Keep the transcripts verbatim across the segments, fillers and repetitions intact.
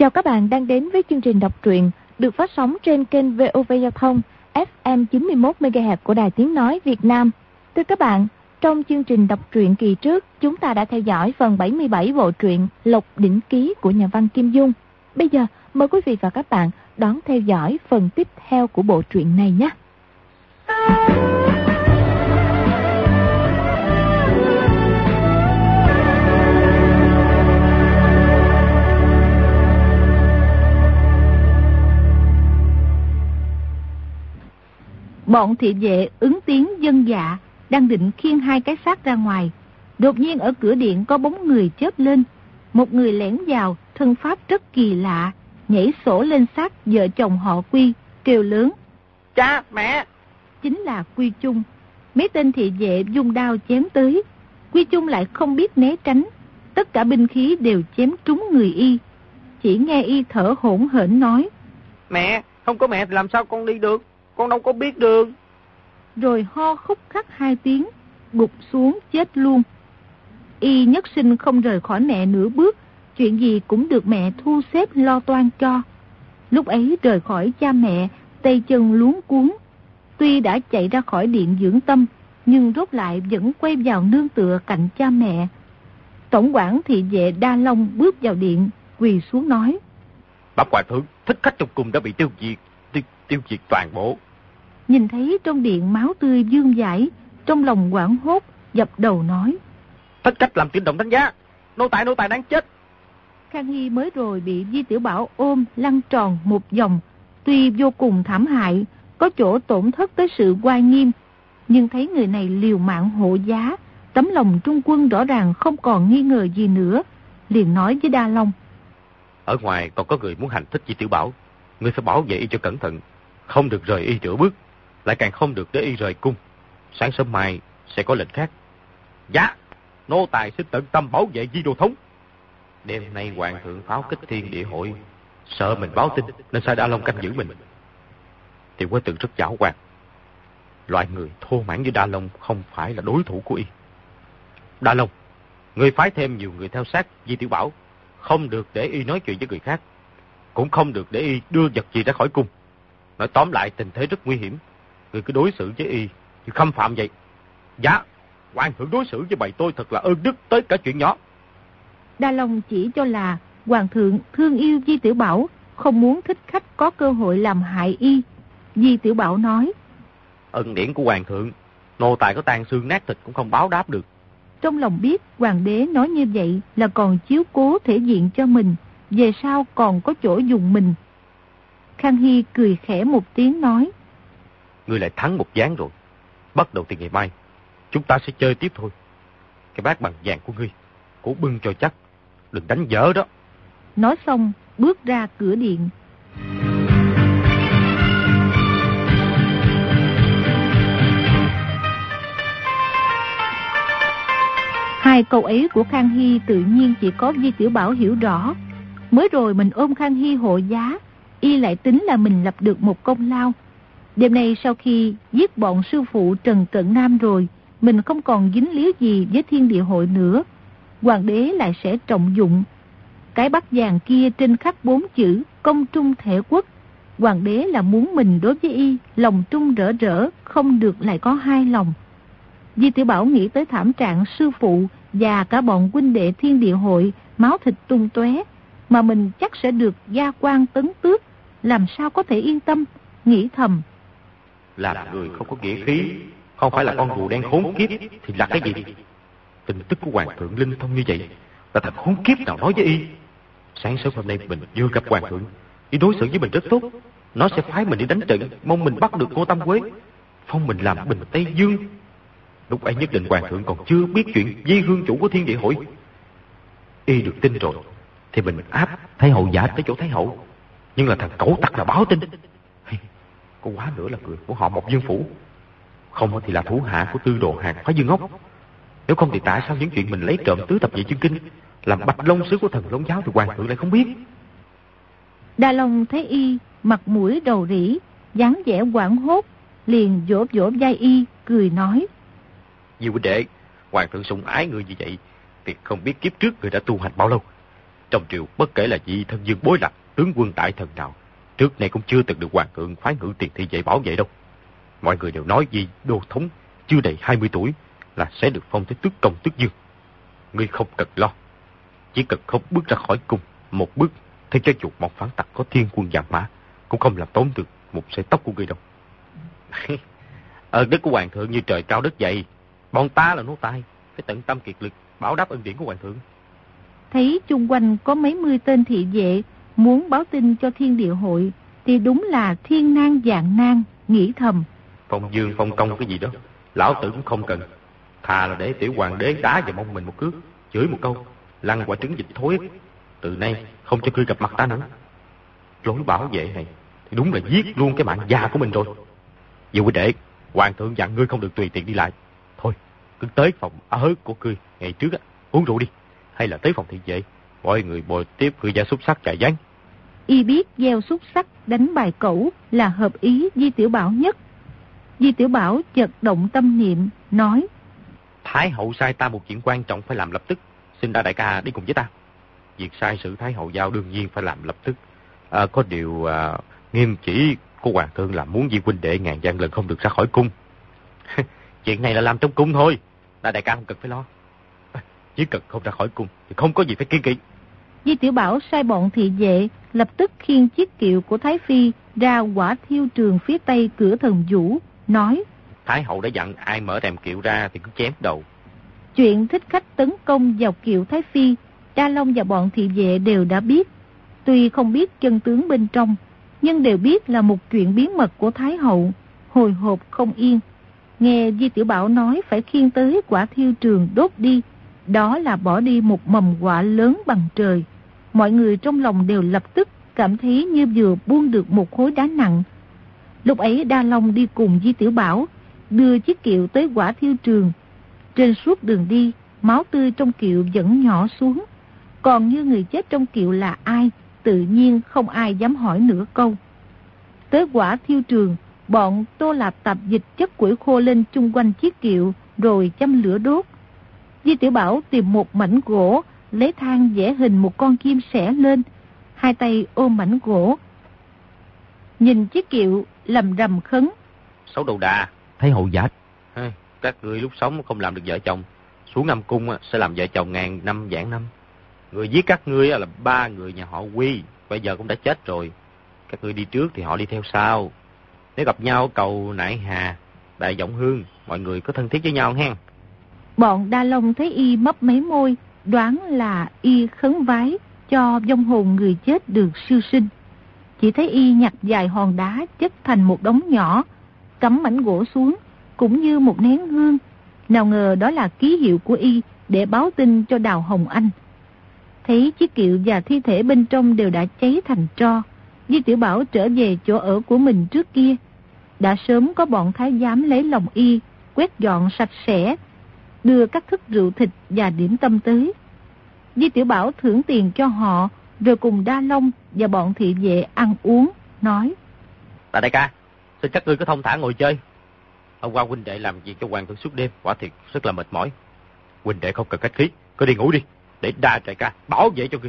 Chào các bạn đang đến với chương trình đọc truyện được phát sóng trên kênh vê o vê Giao thông ép em chín mươi mốt mê ga héc của Đài Tiếng Nói Việt Nam. Thưa các bạn, trong chương trình đọc truyện kỳ trước, chúng ta đã theo dõi phần bảy mươi bảy bộ truyện Lộc Đỉnh Ký của nhà văn Kim Dung. Bây giờ, mời quý vị và các bạn đón theo dõi phần tiếp theo của bộ truyện này nhé. Bọn thị vệ ứng tiếng dân dạ đang định khiêng hai cái xác ra ngoài. Đột nhiên ở cửa điện có bóng người chớp lên. Một người lẻn vào, thân pháp rất kỳ lạ, nhảy sổ lên xác vợ chồng họ Quy, kêu lớn: Cha, mẹ! Chính là Quy Chung. Mấy tên thị vệ dùng đao chém tới. Quy Chung lại không biết né tránh. Tất cả binh khí đều chém trúng người y. Chỉ nghe y thở hổn hển nói: Mẹ, không có mẹ thì làm sao con đi được? Con đâu có biết đường. Rồi ho khúc khắc hai tiếng, gục xuống chết luôn. Y nhất sinh không rời khỏi mẹ nửa bước, chuyện gì cũng được mẹ thu xếp lo toan cho. Lúc ấy rời khỏi cha mẹ, tay chân luống cuống. Tuy đã chạy ra khỏi điện dưỡng tâm, nhưng rốt lại vẫn quay vào nương tựa cạnh cha mẹ. Tổng quản thị vệ Đa Long bước vào điện, quỳ xuống nói: Bẩm hoàng thượng, thích khách trong cung đã bị tiêu diệt, tiêu, tiêu diệt toàn bộ. Nhìn thấy trong điện máu tươi vương vãi, trong lòng hoảng hốt, dập đầu nói: Thích khách làm kinh động đánh giá, nô tài nô tài đáng chết. Khang Hy mới rồi bị Di Tiểu Bảo ôm lăn tròn một vòng, tuy vô cùng thảm hại, có chỗ tổn thất tới sự oai nghiêm, nhưng thấy người này liều mạng hộ giá, tấm lòng trung quân rõ ràng không còn nghi ngờ gì nữa, liền nói với Đa Long: Ở ngoài còn có người muốn hành thích Di Tiểu Bảo, ngươi phải bảo vệ y cho cẩn thận, không được rời y nửa bước, lại càng không được để y rời cung. Sáng sớm mai sẽ có lệnh khác. Dạ, nô tài xin tận tâm bảo vệ Di Đô thống. Đêm nay hoàng thượng pháo kích thiên địa hội, sợ mình báo tin nên sai Đa Long canh giữ mình. Tiểu Quế Tử rất giảo hoạt, loại người thô mãn như Đa Long không phải là đối thủ của y. Đa Long, ngươi phái thêm nhiều người theo sát Di Tiểu Bảo, không được để y nói chuyện với người khác, cũng không được để y đưa vật gì ra khỏi cung. Nói tóm lại tình thế rất nguy hiểm, ngươi cứ đối xử với y như khâm phạm vậy. Dạ, hoàng thượng đối xử với bầy tôi thật là ơn đức tới cả chuyện nhỏ. Đa Long chỉ cho là hoàng thượng thương yêu Di Tiểu Bảo, không muốn thích khách có cơ hội làm hại y. Di Tiểu Bảo nói: Ân điển của hoàng thượng, nô tài có tan xương nát thịt cũng không báo đáp được. Trong lòng biết hoàng đế nói như vậy là còn chiếu cố thể diện cho mình, về sau còn có chỗ dùng mình. Khang Hy cười khẽ một tiếng nói: Ngươi lại thắng một ván rồi. Bắt đầu từ ngày mai, chúng ta sẽ chơi tiếp thôi. Cái bát bằng vàng của ngươi, cố bưng cho chắc, đừng đánh dở đó. Nói xong, bước ra cửa điện. Hai câu ấy của Khang Hy tự nhiên chỉ có Di Tiểu Bảo hiểu rõ. Mới rồi mình ôm Khang Hy hộ giá, y lại tính là mình lập được một công lao. Đêm nay sau khi giết bọn sư phụ Trần Cận Nam rồi, mình không còn dính líu gì với thiên địa hội nữa. Hoàng đế lại sẽ trọng dụng. Cái bát vàng kia trên khắc bốn chữ công trung thể quốc. Hoàng đế là muốn mình đối với y lòng trung rỡ rỡ, không được lại có hai lòng. Di Tiểu Bảo nghĩ tới thảm trạng sư phụ và cả bọn huynh đệ thiên địa hội máu thịt tung tóe, mà mình chắc sẽ được gia quan tấn tước, làm sao có thể yên tâm, nghĩ thầm. Làm người không có nghĩa khí, không phải là con rùa đen khốn kiếp thì là cái gì? Tin tức của hoàng thượng linh thông như vậy là thật khốn kiếp nào nói với y. Sáng sớm hôm nay mình vừa gặp hoàng thượng, y đối xử với mình rất tốt, nó sẽ phái mình đi đánh trận, mong mình bắt được Ngô Tam Quế, phong mình làm bình Tây Dương. Lúc ấy nhất định hoàng thượng còn chưa biết chuyện Di Hương chủ của thiên địa hội. Y được tin rồi thì mình áp Thái hậu giả tới chỗ Thái hậu, nhưng là thằng cẩu tặc là báo tin. Có quá nữa là người của họ Mộc Dương phủ, không thì là thủ hạ của tư đồ Hàng Phá Dương Ốc. Nếu không thì tại sao những chuyện mình lấy trộm tứ thập nhị chương kinh, làm bạch long sứ của thần Long giáo thì hoàng thượng lại không biết? Đa Long thấy y mặt mũi đầu rỉ, dáng vẻ hoảng hốt, liền vỗ vỗ vai y, cười nói: Diệu huynh đệ, hoàng thượng sủng ái người như vậy thì không biết kiếp trước người đã tu hành bao lâu. Trong triều bất kể là vị thân dương bối lạc, tướng quân đại thần nào, trước nay cũng chưa từng được hoàng thượng phái ngự tiền thị vệ bảo vệ đâu. Mọi người đều nói gì đô thống chưa đầy hai mươi tuổi là sẽ được phong tới tước công tước dương. Ngươi không cần lo, chỉ cần không bước ra khỏi cung một bước, thì cho dù một phản tặc có thiên quân vạn mã cũng không làm tổn được một sợi tóc của ngươi đâu. Ơn đức của hoàng thượng như trời cao đất dày, bọn ta là nô tài phải tận tâm kiệt lực bảo đáp ân điển của hoàng thượng. Thấy chung quanh có mấy mươi tên thị vệ muốn báo tin cho Thiên Địa Hội thì đúng là thiên nan vạn nan, nghĩ thầm. Phong dương phong công cái gì đó, lão tử cũng không cần. Thà là để tiểu hoàng đế đá vào mông mình một cước, chửi một câu, lăn quả trứng vịt thối. Từ nay không cho ngươi gặp mặt ta nữa. Lối bảo vệ này thì đúng là giết luôn cái mạng già của mình rồi. Dù quý đệ, hoàng thượng dặn ngươi không được tùy tiện đi lại. Thôi, cứ tới phòng ở của ngươi ngày trước á, uống rượu đi. Hay là tới phòng thị vệ, mọi người bồi tiếp người gia xúc sắc chạy gián. Y biết gieo xúc sắc đánh bài cẩu là hợp ý Di Tiểu Bảo nhất. Di Tiểu Bảo chợt động tâm niệm, nói: Thái hậu sai ta một chuyện quan trọng phải làm lập tức, xin đa đại ca đi cùng với ta. Việc sai sự Thái hậu giao đương nhiên phải làm lập tức. À, có điều à, nghiêm chỉ của hoàng thượng là muốn Di huynh đệ ngàn vạn lần không được ra khỏi cung. Chuyện này là làm trong cung thôi, đa đại ca không cần phải lo. Chỉ cần không ra khỏi cung thì không có gì phải kiêng kỵ. Di Tiểu Bảo sai bọn thị vệ lập tức khiêng chiếc kiệu của Thái Phi ra Hỏa Thiêu Trường phía tây cửa Thần Vũ, nói: Thái hậu đã dặn ai mở rèm kiệu ra thì cứ chém đầu. Chuyện thích khách tấn công vào kiệu Thái Phi, Đa Long và bọn thị vệ đều đã biết. Tuy không biết chân tướng bên trong, nhưng đều biết là một chuyện bí mật của Thái hậu, hồi hộp không yên. Nghe Di Tiểu Bảo nói phải khiêng tới Hỏa Thiêu Trường đốt đi, đó là bỏ đi một mầm họa lớn bằng trời. Mọi người trong lòng đều lập tức cảm thấy như vừa buông được một khối đá nặng. Lúc ấy Đa Long đi cùng Di Tiểu Bảo, đưa chiếc kiệu tới Hỏa Thiêu Trường. Trên suốt đường đi, máu tươi trong kiệu vẫn nhỏ xuống. Còn như người chết trong kiệu là ai, tự nhiên không ai dám hỏi nửa câu. Tới Hỏa Thiêu Trường, bọn Tô Lạp Tạp dịch chất củi khô lên chung quanh chiếc kiệu, rồi châm lửa đốt. Di Tiểu Bảo tìm một mảnh gỗ, lấy than vẽ hình một con chim sẻ lên, hai tay ôm mảnh gỗ. Nhìn chiếc kiệu lầm rầm khấn: Xấu đầu đà, thấy hậu giả. Các ngươi lúc sống không làm được vợ chồng, xuống Nam Cung sẽ làm vợ chồng ngàn năm vạn năm. Người giết các ngươi là ba người nhà họ Quy, bây giờ cũng đã chết rồi. Các ngươi đi trước thì họ đi theo sau. Nếu gặp nhau cầu Nại Hà, Đại Giọng Hương, mọi người có thân thiết với nhau hen. Bọn Đa Long thấy y mấp mấy môi, đoán là y khấn vái cho vong hồn người chết được siêu sinh. Chỉ thấy y nhặt vài hòn đá chất thành một đống nhỏ, cắm mảnh gỗ xuống, cũng như một nén hương. Nào ngờ đó là ký hiệu của y để báo tin cho Đào Hồng Anh. Thấy chiếc kiệu và thi thể bên trong đều đã cháy thành tro, Di Tiểu Bảo trở về chỗ ở của mình trước kia. Đã sớm có bọn thái giám lấy lòng y, quét dọn sạch sẽ, đưa các thức rượu thịt và điểm tâm tới. Di Tiểu Bảo thưởng tiền cho họ, rồi cùng Đa Long và bọn thị vệ ăn uống, nói: Đại đại ca, xin các ngươi cứ thông thả ngồi chơi. Hôm qua huynh đệ làm việc cho hoàng thượng suốt đêm, quả thiệt rất là mệt mỏi. Huynh đệ không cần khách khí, cứ đi ngủ đi, để Đa đại ca bảo vệ cho ngươi.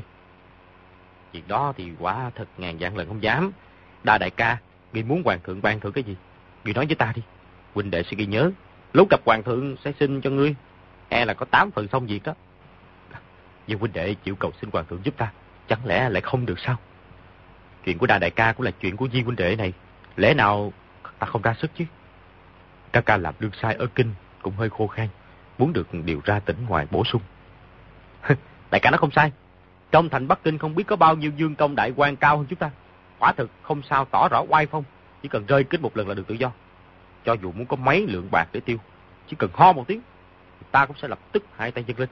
Chuyện đó thì quả thật ngàn vạn lần không dám. Đa đại ca, ngươi muốn hoàng thượng ban thưởng cái gì, ngươi nói với ta đi. Huynh đệ sẽ ghi nhớ, lúc gặp hoàng thượng sẽ xin cho ngươi, e là có tám phần xong việc đó. Nhưng huynh đệ chịu cầu xin hoàng thượng giúp ta, chẳng lẽ lại không được sao? Chuyện của Đa đại ca cũng là chuyện của Di huynh đệ này, lẽ nào ta không ra sức chứ? Ca ca làm đương sai ở kinh cũng hơi khô khan, muốn được điều ra tỉnh ngoài bổ sung. Đại ca nó không sai, trong thành Bắc Kinh không biết có bao nhiêu dương công đại quan cao hơn chúng ta. Quả thực không sao tỏ rõ oai phong, chỉ cần rơi kích một lần là được tự do. Cho dù muốn có mấy lượng bạc để tiêu, chỉ cần ho một tiếng, ta cũng sẽ lập tức hai tay dâng lên.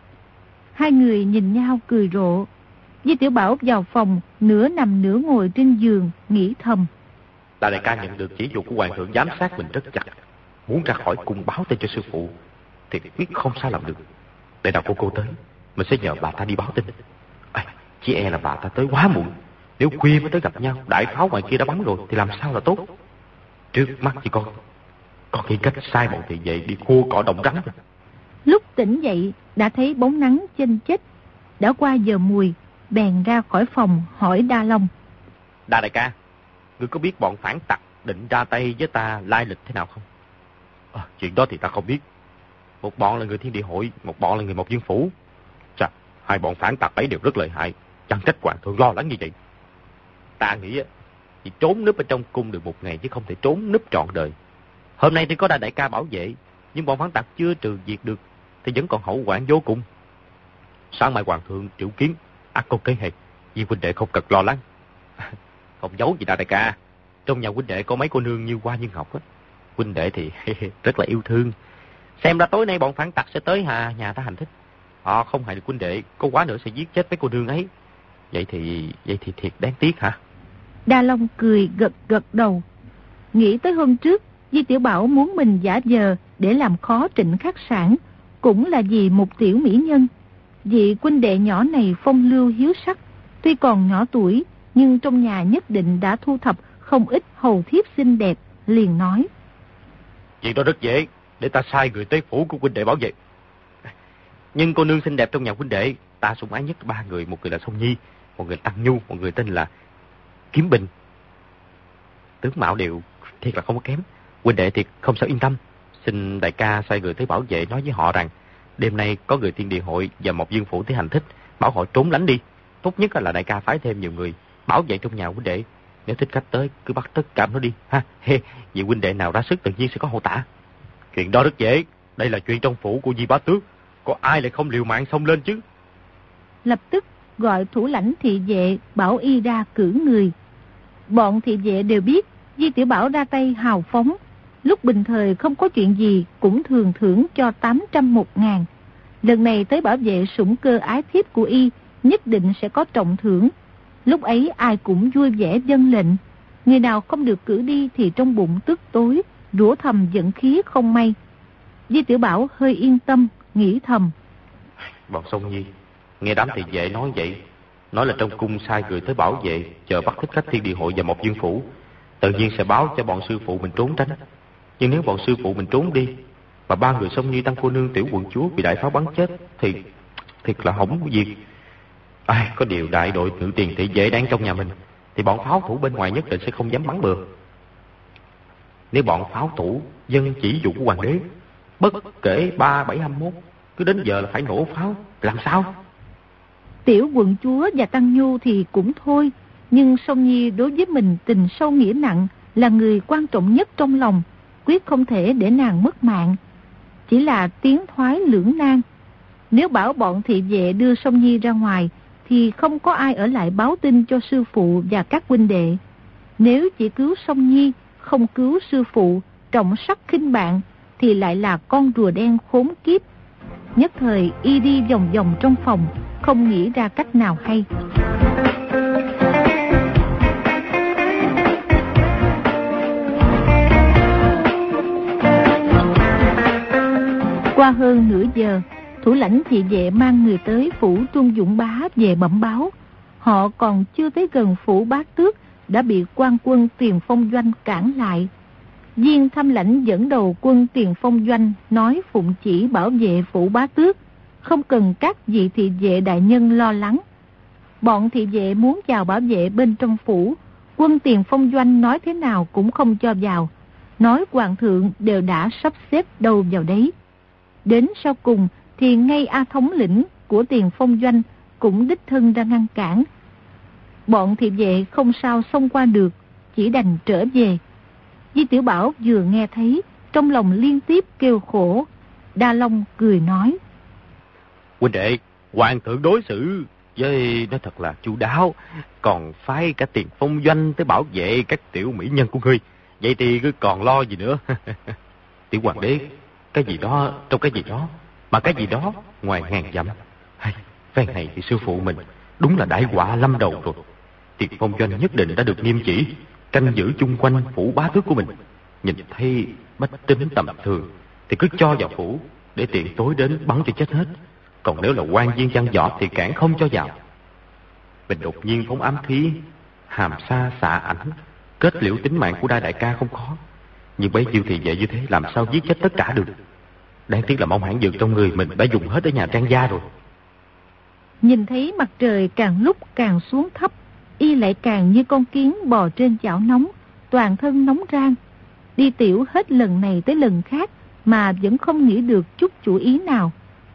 Hai người nhìn nhau cười rộ. Di Tiểu Bảo vào phòng, nửa nằm nửa ngồi trên giường, nghĩ thầm: Đa đại ca nhận được chỉ dụ của hoàng thượng giám sát mình rất chặt, muốn ra khỏi cung báo tin cho sư phụ thì biết không sao làm được. Để nào cô cô tới, mình sẽ nhờ bà ta đi báo tin. À, chỉ e là bà ta tới quá muộn, nếu khuya mới tới gặp nhau, đại pháo ngoài kia đã bắn rồi thì làm sao là tốt. Trước mắt chỉ con Còn nghĩ cách sai bọn thị vệ đi khô cỏ đồng rắn. Lúc tỉnh dậy đã thấy bóng nắng chênh chếch. Đã qua giờ mùi, bèn ra khỏi phòng hỏi Đa Long. Đa đại ca, ngươi có biết bọn phản tặc định ra tay với ta lai lịch thế nào không? À, chuyện đó thì ta không biết. Một bọn là người Thiên Địa Hội, một bọn là người Mộc Dương Phủ. Chà, hai bọn phản tặc ấy đều rất lợi hại, chẳng trách hoàng thượng lo lắng như vậy. Ta nghĩ chỉ trốn núp ở trong cung được một ngày chứ không thể trốn núp trọn đời. Hôm nay thì có Đa đại ca bảo vệ, nhưng bọn phản tặc chưa trừ diệt được thì vẫn còn hậu hoạn vô cùng. Sáng mai hoàng thượng triệu kiến, ắt có kế hệ, vì huynh đệ không cần lo lắng. Không giấu gì Đa đại ca, trong nhà huynh đệ có mấy cô nương như Hoa như Ngọc á. Huynh đệ thì rất là yêu thương. Xem ra tối nay bọn phản tặc sẽ tới hà nhà ta hành thích. Họ không hại được huynh đệ, có quá nữa sẽ giết chết mấy cô nương ấy. Vậy thì vậy thì thiệt đáng tiếc hả? Đa Long cười gật gật đầu. Nghĩ tới hôm trước Di Tiểu Bảo muốn mình giả vờ để làm khó Trịnh Khắc Sản, cũng là vì một tiểu mỹ nhân. Vị huynh đệ nhỏ này phong lưu hiếu sắc, tuy còn nhỏ tuổi nhưng trong nhà nhất định đã thu thập không ít hầu thiếp xinh đẹp, liền nói. Chuyện đó rất dễ, để ta sai người tới phủ của huynh đệ bảo vệ. Nhưng cô nương xinh đẹp trong nhà huynh đệ, ta sủng ái nhất ba người, một người là Song Nhi, một người Tăng Nhu, một người tên là Kiếm Bình. Tướng mạo đều thiệt là không có kém, huynh đệ thiệt không sao yên tâm. Xin đại ca sai người tới bảo vệ, nói với họ rằng đêm nay có người Thiên Địa Hội và Mộc Dương Phủ tới hành thích, bảo họ trốn lánh đi. Tốt nhất là đại ca phái thêm nhiều người bảo vệ trong nhà huynh đệ. Nếu thích khách tới cứ bắt tất cả nó đi ha. He, vì huynh đệ nào ra sức tự nhiên sẽ có hậu tả. Chuyện đó rất dễ, đây là chuyện trong phủ của Di Bá Tước, có ai lại không liều mạng xông lên chứ. Lập tức gọi thủ lãnh thị vệ bảo y ra cử người. Bọn thị vệ đều biết Di Tiểu Bảo ra tay hào phóng, lúc bình thời không có chuyện gì cũng thường thưởng cho tám trăm một ngàn. Lần này tới bảo vệ sủng cơ ái thiếp của y, nhất định sẽ có trọng thưởng. Lúc ấy ai cũng vui vẻ dâng lệnh. Người nào không được cử đi thì trong bụng tức tối, rủa thầm giận khí không may. Di Tiểu Bảo hơi yên tâm, nghĩ thầm. Bọn Song Nhi, nghe đám thị vệ nói vậy, nói là trong cung sai người tới bảo vệ, chờ bắt thích khách Thiên Địa Hội và Mộc Dương Phủ, tự nhiên sẽ báo cho bọn sư phụ mình trốn tránh. Nhưng nếu bọn sư phụ mình trốn đi, mà ba người Song Nhi Tăng cô nương Tiểu quận chúa bị đại pháo bắn chết, thì thiệt là hỏng việc. Ai, có điều đại đội nữ tiền thị vệ đang trong nhà mình, thì bọn pháo thủ bên ngoài nhất định sẽ không dám bắn bừa. Nếu bọn pháo thủ dân chỉ dụ của hoàng đế, bất kể ba bảy hai mốt, cứ đến giờ là phải nổ pháo, làm sao? Tiểu quận chúa và Tăng Nhu thì cũng thôi, nhưng Song Nhi đối với mình tình sâu nghĩa nặng, là người quan trọng nhất trong lòng, quyết không thể để nàng mất mạng. Chỉ là tiến thoái lưỡng nan. Nếu bảo bọn thị vệ đưa Song Nhi ra ngoài, thì không có ai ở lại báo tin cho sư phụ và các huynh đệ. Nếu chỉ cứu Song Nhi, không cứu sư phụ, trọng sắc khinh bạn, thì lại là con rùa đen khốn kiếp. Nhất thời y đi vòng vòng trong phòng, không nghĩ ra cách nào hay. Qua hơn nửa giờ, thủ lãnh thị vệ mang người tới phủ Trung Dũng Bá về bẩm báo. Họ còn chưa tới gần phủ Bá Tước đã bị quan quân Tiền Phong Doanh cản lại. Viên Thăm Lãnh dẫn đầu quân Tiền Phong Doanh nói phụng chỉ bảo vệ phủ Bá Tước, không cần các vị thị vệ đại nhân lo lắng. Bọn thị vệ muốn vào bảo vệ bên trong phủ, quân Tiền Phong Doanh nói thế nào cũng không cho vào, nói hoàng thượng đều đã sắp xếp đâu vào đấy. Đến sau cùng thì ngay A thống lĩnh của Tiền Phong Doanh cũng đích thân ra ngăn cản. Bọn thị vệ không sao xông qua được, chỉ đành trở về. Di Tiểu Bảo vừa nghe thấy, trong lòng liên tiếp kêu khổ. Đa Long cười nói. Huynh đệ, hoàng thượng đối xử với nó thật là chu đáo, còn phái cả Tiền Phong Doanh tới bảo vệ các tiểu mỹ nhân của ngươi. Vậy thì cứ còn lo gì nữa. Tiểu hoàng đế, cái gì đó trong cái gì đó, mà cái gì đó ngoài ngàn dặm. Hay, phen này thì sư phụ mình đúng là đại họa lâm đầu rồi. Tiền Phong Doanh nhất định đã được nghiêm chỉ canh giữ chung quanh phủ Bá Tước của mình. Nhìn thấy bách tính tầm thường thì cứ cho vào phủ, để tiện tối đến bắn cho chết hết. Còn nếu là quan viên văn võ thì cản không cho vào. Mình đột nhiên phóng ám khí, hàm sa xạ ảnh, kết liễu tính mạng của Đa đại ca không khó. Nhưng bấy nhiêu thì vậy như thế làm sao giết chết tất cả được. Đáng tiếc là mong hãn dược trong người mình đã dùng hết ở nhà Trang gia rồi. Nhìn thấy mặt trời càng lúc càng xuống thấp, y lại càng như con kiến bò trên chảo nóng, toàn thân nóng rang. Đi tiểu hết lần này tới lần khác mà vẫn không nghĩ được chút chủ ý nào.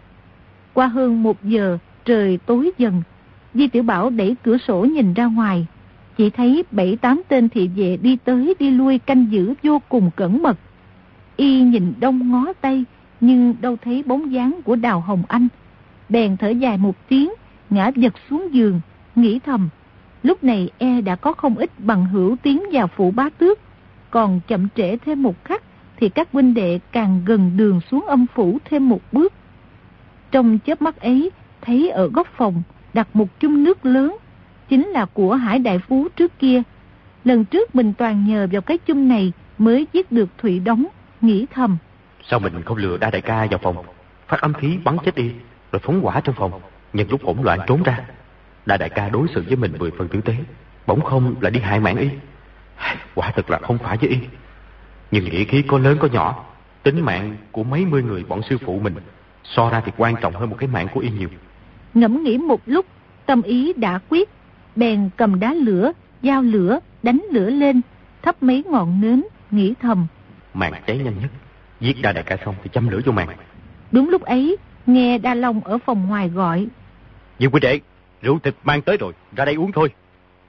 Qua hơn một giờ, trời tối dần. Di Tiểu Bảo đẩy cửa sổ nhìn ra ngoài, chỉ thấy bảy tám tên thị vệ đi tới đi lui canh giữ vô cùng cẩn mật. Y nhìn đông ngó tây, nhưng đâu thấy bóng dáng của Đào Hồng Anh. Bèn thở dài một tiếng, ngã vật xuống giường, nghĩ thầm. Lúc này e đã có không ít bằng hữu tiến vào phủ Bá Tước. Còn chậm trễ thêm một khắc thì các huynh đệ càng gần đường xuống âm phủ thêm một bước. Trong chớp mắt ấy, thấy ở góc phòng đặt một chung nước lớn, chính là của Hải đại phú trước kia. Lần trước mình toàn nhờ vào cái chung này mới giết được Thụy Đống, nghĩ thầm. Sao mình không lừa Đa đại ca vào phòng, phát âm khí bắn chết đi, rồi phóng hỏa trong phòng, nhân lúc hỗn loạn trốn ra. Đa đại ca đối xử với mình mười phần tử tế, bỗng không lại đi hại mạng y. Quả thật là không phải với y. Nhưng nghĩa khí có lớn có nhỏ, tính mạng của mấy mươi người bọn sư phụ mình so ra thì quan trọng hơn một cái mạng của y nhiều. Ngẫm nghĩ một lúc, tâm ý đã quyết, bèn cầm đá lửa, dao lửa, đánh lửa lên, thắp mấy ngọn nến, nghĩ thầm. Mạng cháy nhanh nhất, giết Đa đại ca xong thì châm lửa vô mạng. Đúng lúc ấy, nghe Đa Long ở phòng ngoài gọi. Dương huynh đệ, rượu thịt mang tới rồi, ra đây uống thôi.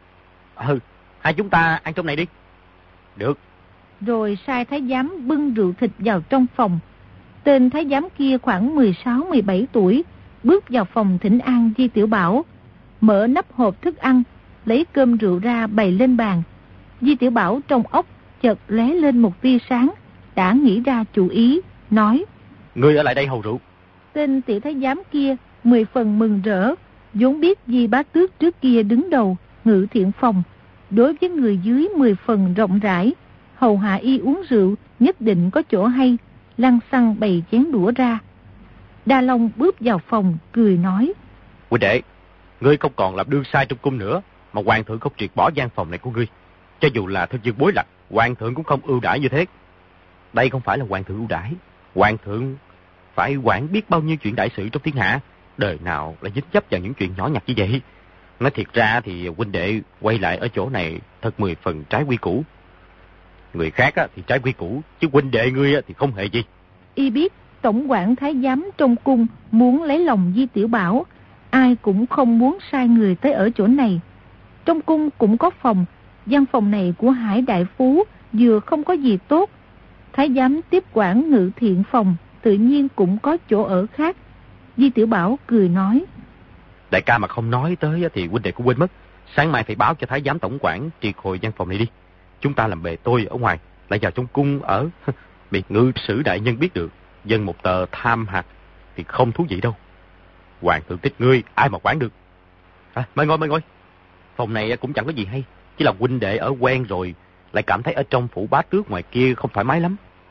Ừ, hai chúng ta ăn trong này đi. Được. Rồi sai thái giám bưng rượu thịt vào trong phòng. Tên thái giám kia khoảng mười sáu mười bảy tuổi, bước vào phòng thỉnh an Di Tiểu Bảo, mở nắp hộp thức ăn, lấy cơm rượu ra bày lên bàn. Di Tiểu Bảo trong óc chợt lóe lên một tia sáng, đã nghĩ ra chủ ý, nói. Ngươi ở lại đây hầu rượu. Tên tiểu thái giám kia mười phần mừng rỡ, vốn biết Di Bá Tước trước kia đứng đầu Ngự Thiện Phòng, đối với người dưới mười phần rộng rãi, hầu hạ y uống rượu nhất định có chỗ hay, lăng xăng bày chén đũa ra. Đa Long bước vào phòng cười nói. Huynh đệ, ngươi không còn làm đương sai trong cung nữa, mà hoàng thượng không triệt bỏ gian phòng này của ngươi. Cho dù là thân dương bối lạc, hoàng thượng cũng không ưu đãi như thế. Đây không phải là hoàng thượng ưu đãi, hoàng thượng phải quản biết bao nhiêu chuyện đại sự trong thiên hạ, đời nào lại dính chấp vào những chuyện nhỏ nhặt như vậy. Nói thiệt ra thì huynh đệ quay lại ở chỗ này thật mười phần trái quy củ. Người khác thì trái quy củ, chứ huynh đệ ngươi thì không hề gì. Y biết tổng quản thái giám trong cung muốn lấy lòng Di Tiểu Bảo, ai cũng không muốn sai người tới ở chỗ này. Trong cung cũng có phòng, gian phòng này của Hải đại phú vừa không có gì tốt. Thái giám tiếp quản Ngự Thiện Phòng tự nhiên cũng có chỗ ở khác. Di Tiểu Bảo cười nói. Đại ca mà không nói tới thì huynh đệ cũng quên mất. Sáng mai phải báo cho thái giám tổng quản triệt hồi gian phòng này đi. Chúng ta làm bề tôi ở ngoài, lại vào trong cung ở. Bị ngự sử đại nhân biết được, dân một tờ tham hạt thì không thú vị đâu. Hoàng thượng thích ngươi, ai mà quản được. À, mời ngồi, mời ngồi. Phòng này cũng chẳng có gì hay, chỉ là huynh đệ ở quen rồi, lại cảm thấy ở trong phủ Bá Tước ngoài kia không thoải mái lắm.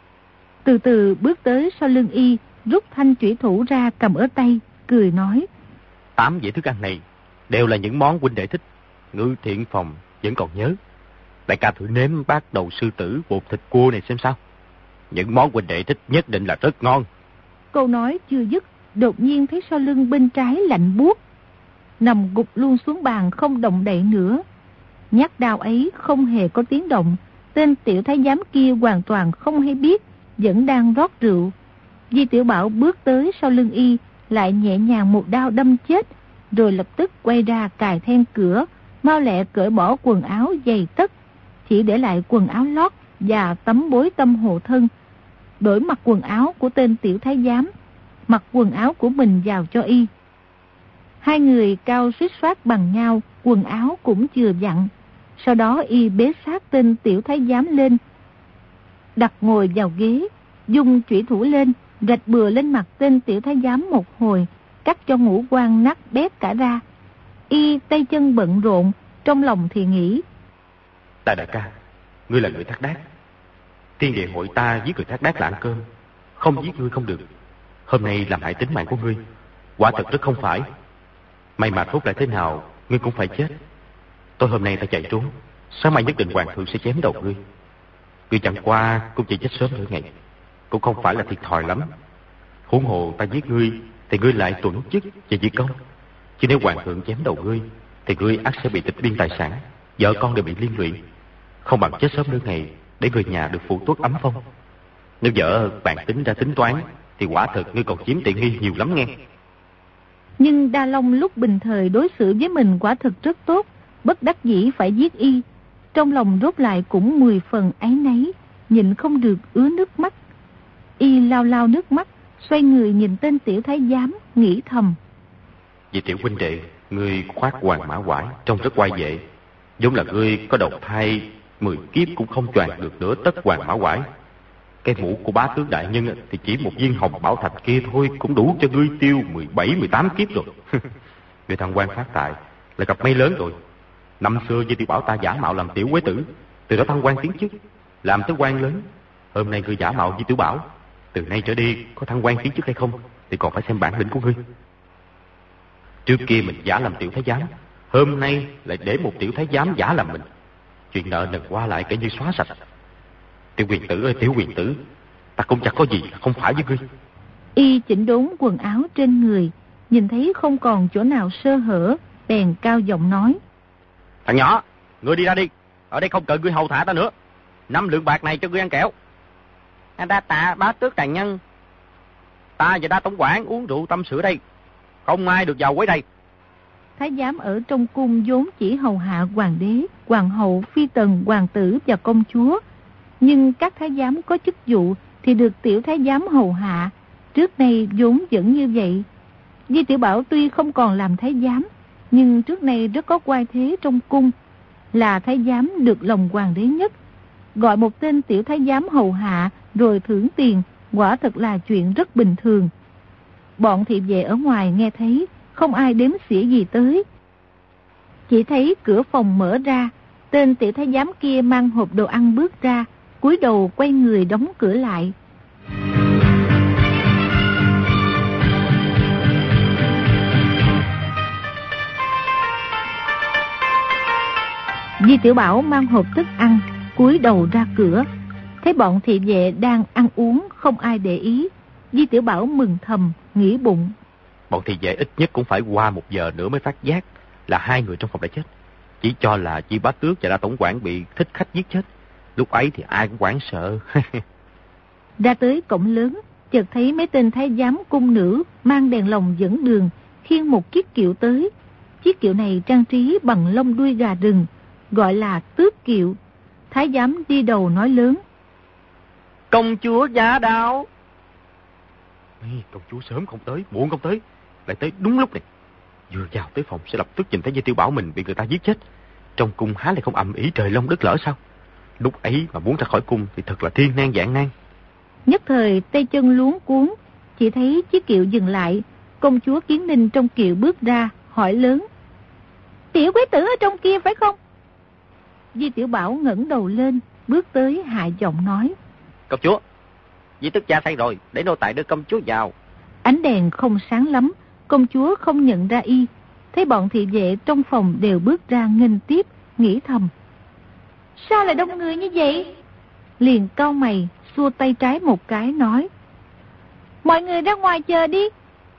Từ từ bước tới sau lưng y, rút thanh chủy thủ ra cầm ở tay, cười nói. Tám dĩa thức ăn này đều là những món huynh đệ thích. Ngự Thiện Phòng vẫn còn nhớ. Đại ca thử nếm bát đầu sư tử bột thịt cua này xem sao. Những món huynh đệ thích nhất định là rất ngon. Câu nói chưa dứt, đột nhiên thấy sau lưng bên trái lạnh buốt, nằm gục luôn xuống bàn không động đậy nữa. Nhát đao ấy không hề có tiếng động. Tên tiểu thái giám kia hoàn toàn không hay biết, vẫn đang rót rượu. Di Tiểu Bảo bước tới sau lưng y, lại nhẹ nhàng một đao đâm chết, rồi lập tức quay ra cài then cửa, mau lẹ cởi bỏ quần áo giày tất, chỉ để lại quần áo lót và tấm bối tâm hộ thân. Đổi mặc quần áo của tên tiểu thái giám, mặc quần áo của mình vào cho y. Hai người cao suýt soát bằng nhau, quần áo cũng chừa vặn. Sau đó y bế sát tên tiểu thái giám lên, đặt ngồi vào ghế, dùng chủy thủ lên, rạch bừa lên mặt tên tiểu thái giám một hồi, cắt cho ngũ quan nát bét cả ra. Y tay chân bận rộn, trong lòng thì nghĩ. Đại đại ca, ngươi là người thác đác. Tiên địa hội ta giết người thác đác là ăn cơm, không giết ngươi không được. Hôm nay làm hại tính mạng của ngươi, quả thật rất không phải. May mà thốt lại thế nào, ngươi cũng phải chết. Tôi hôm nay ta chạy trốn, sáng mai nhất định hoàng thượng sẽ chém đầu ngươi. Ngươi chẳng qua cũng chỉ chết sớm nửa ngày, cũng không phải là thiệt thòi lắm. Huống hồ ta giết ngươi thì ngươi lại tuẫn chức và di công. Chứ nếu hoàng thượng chém đầu ngươi, thì ngươi ắt sẽ bị tịch biên tài sản, vợ con đều bị liên lụy. Không bằng chết sớm nửa ngày, để người nhà được phụ tuất ấm phong. Nếu vợ bạn tính ra tính toán, thì quả thật ngươi còn chiếm tiện nghi nhiều lắm nghe. Nhưng Đa Long lúc bình thời đối xử với mình quả thực rất tốt, bất đắc dĩ phải giết y. Trong lòng rốt lại cũng mười phần áy náy, nhịn không được ứa nước mắt. Y lao lao nước mắt, xoay người nhìn tên tiểu thái giám, nghĩ thầm. Vì tiểu huynh đệ, ngươi khoác hoàng mã quải, trông rất oai vệ. Giống là ngươi có đầu thai mười kiếp cũng không choàng được nửa tất hoàng mã quải. Cái mũ của bá tướng đại nhân thì chỉ một viên hồng bảo thạch kia thôi cũng đủ cho ngươi tiêu mười bảy, mười tám kiếp rồi. Người thằng quan phát tài là gặp may lớn rồi. Năm xưa Di Tiểu Bảo ta giả mạo làm tiểu quế tử, từ đó thăng quan tiến chức, làm tới quan lớn. Hôm nay ngươi giả mạo Di Tiểu Bảo, từ nay trở đi có thăng quan tiến chức hay không thì còn phải xem bản lĩnh của ngươi. Trước kia mình giả làm tiểu thái giám, hôm nay lại để một tiểu thái giám giả làm mình. Chuyện nợ nần qua lại kể như xóa sạch. Tiểu quyền tử ơi tiểu quyền tử, ta cũng chẳng có gì không phải với ngươi. Y chỉnh đốn quần áo trên người, nhìn thấy không còn chỗ nào sơ hở, bèn cao giọng nói. Thằng nhỏ, ngươi đi ra đi, ở đây không cần ngươi hầu thả ta nữa. Năm lượng bạc này cho ngươi ăn kẹo. Đa tạ bá tước đại nhân. Ta và Đa tổng quản uống rượu tâm sự đây, không ai được vào quấy đây. Thái giám ở trong cung vốn chỉ hầu hạ hoàng đế, hoàng hậu, phi tần, hoàng tử và công chúa. Nhưng các thái giám có chức vụ thì được tiểu thái giám hầu hạ. Trước nay vốn vẫn như vậy. Di Tiểu Bảo tuy không còn làm thái giám, nhưng trước nay rất có oai thế trong cung, là thái giám được lòng hoàng đế nhất. Gọi một tên tiểu thái giám hầu hạ rồi thưởng tiền, quả thật là chuyện rất bình thường. Bọn thị vệ ở ngoài nghe thấy, không ai đếm xỉa gì tới. Chỉ thấy cửa phòng mở ra, tên tiểu thái giám kia mang hộp đồ ăn bước ra, cúi đầu quay người đóng cửa lại. Di Tiểu Bảo mang hộp thức ăn, cúi đầu ra cửa. Thấy bọn thị vệ đang ăn uống, không ai để ý. Di Tiểu Bảo mừng thầm, nghĩ bụng. Bọn thị vệ ít nhất cũng phải qua một giờ nữa mới phát giác là hai người trong phòng đã chết. Chỉ cho là Chi bá tước và Đa tổng quản bị thích khách giết chết. Lúc ấy thì ai cũng hoảng sợ. Ra tới cổng lớn, chợt thấy mấy tên thái giám cung nữ mang đèn lồng dẫn đường, khiêng một chiếc kiệu tới. Chiếc kiệu này trang trí bằng lông đuôi gà rừng, gọi là tước kiệu. Thái giám đi đầu nói lớn. Công chúa Giá Đao. Công chúa sớm không tới, muộn không tới, lại tới đúng lúc này. Vừa vào tới phòng sẽ lập tức nhìn thấy Di Tiểu Bảo mình bị người ta giết chết. Trong cung há lại không ầm ĩ trời long đất lở sao? Lúc ấy mà muốn ra khỏi cung thì thật là thiên nan vạn nan. Nhất thời tay chân luống cuống, chỉ thấy chiếc kiệu dừng lại. Công chúa Kiến Ninh trong kiệu bước ra, hỏi lớn. Tiểu quế tử ở trong kia phải không? Di Tiểu Bảo ngẩng đầu lên, bước tới hạ giọng nói. Công chúa, Di tức cha say rồi, để nô tài đưa công chúa vào. Ánh đèn không sáng lắm, công chúa không nhận ra y. Thấy bọn thị vệ trong phòng đều bước ra nghênh tiếp, nghĩ thầm. Sao lại đông người như vậy? Liền cau mày, xua tay trái một cái nói. Mọi người ra ngoài chờ đi.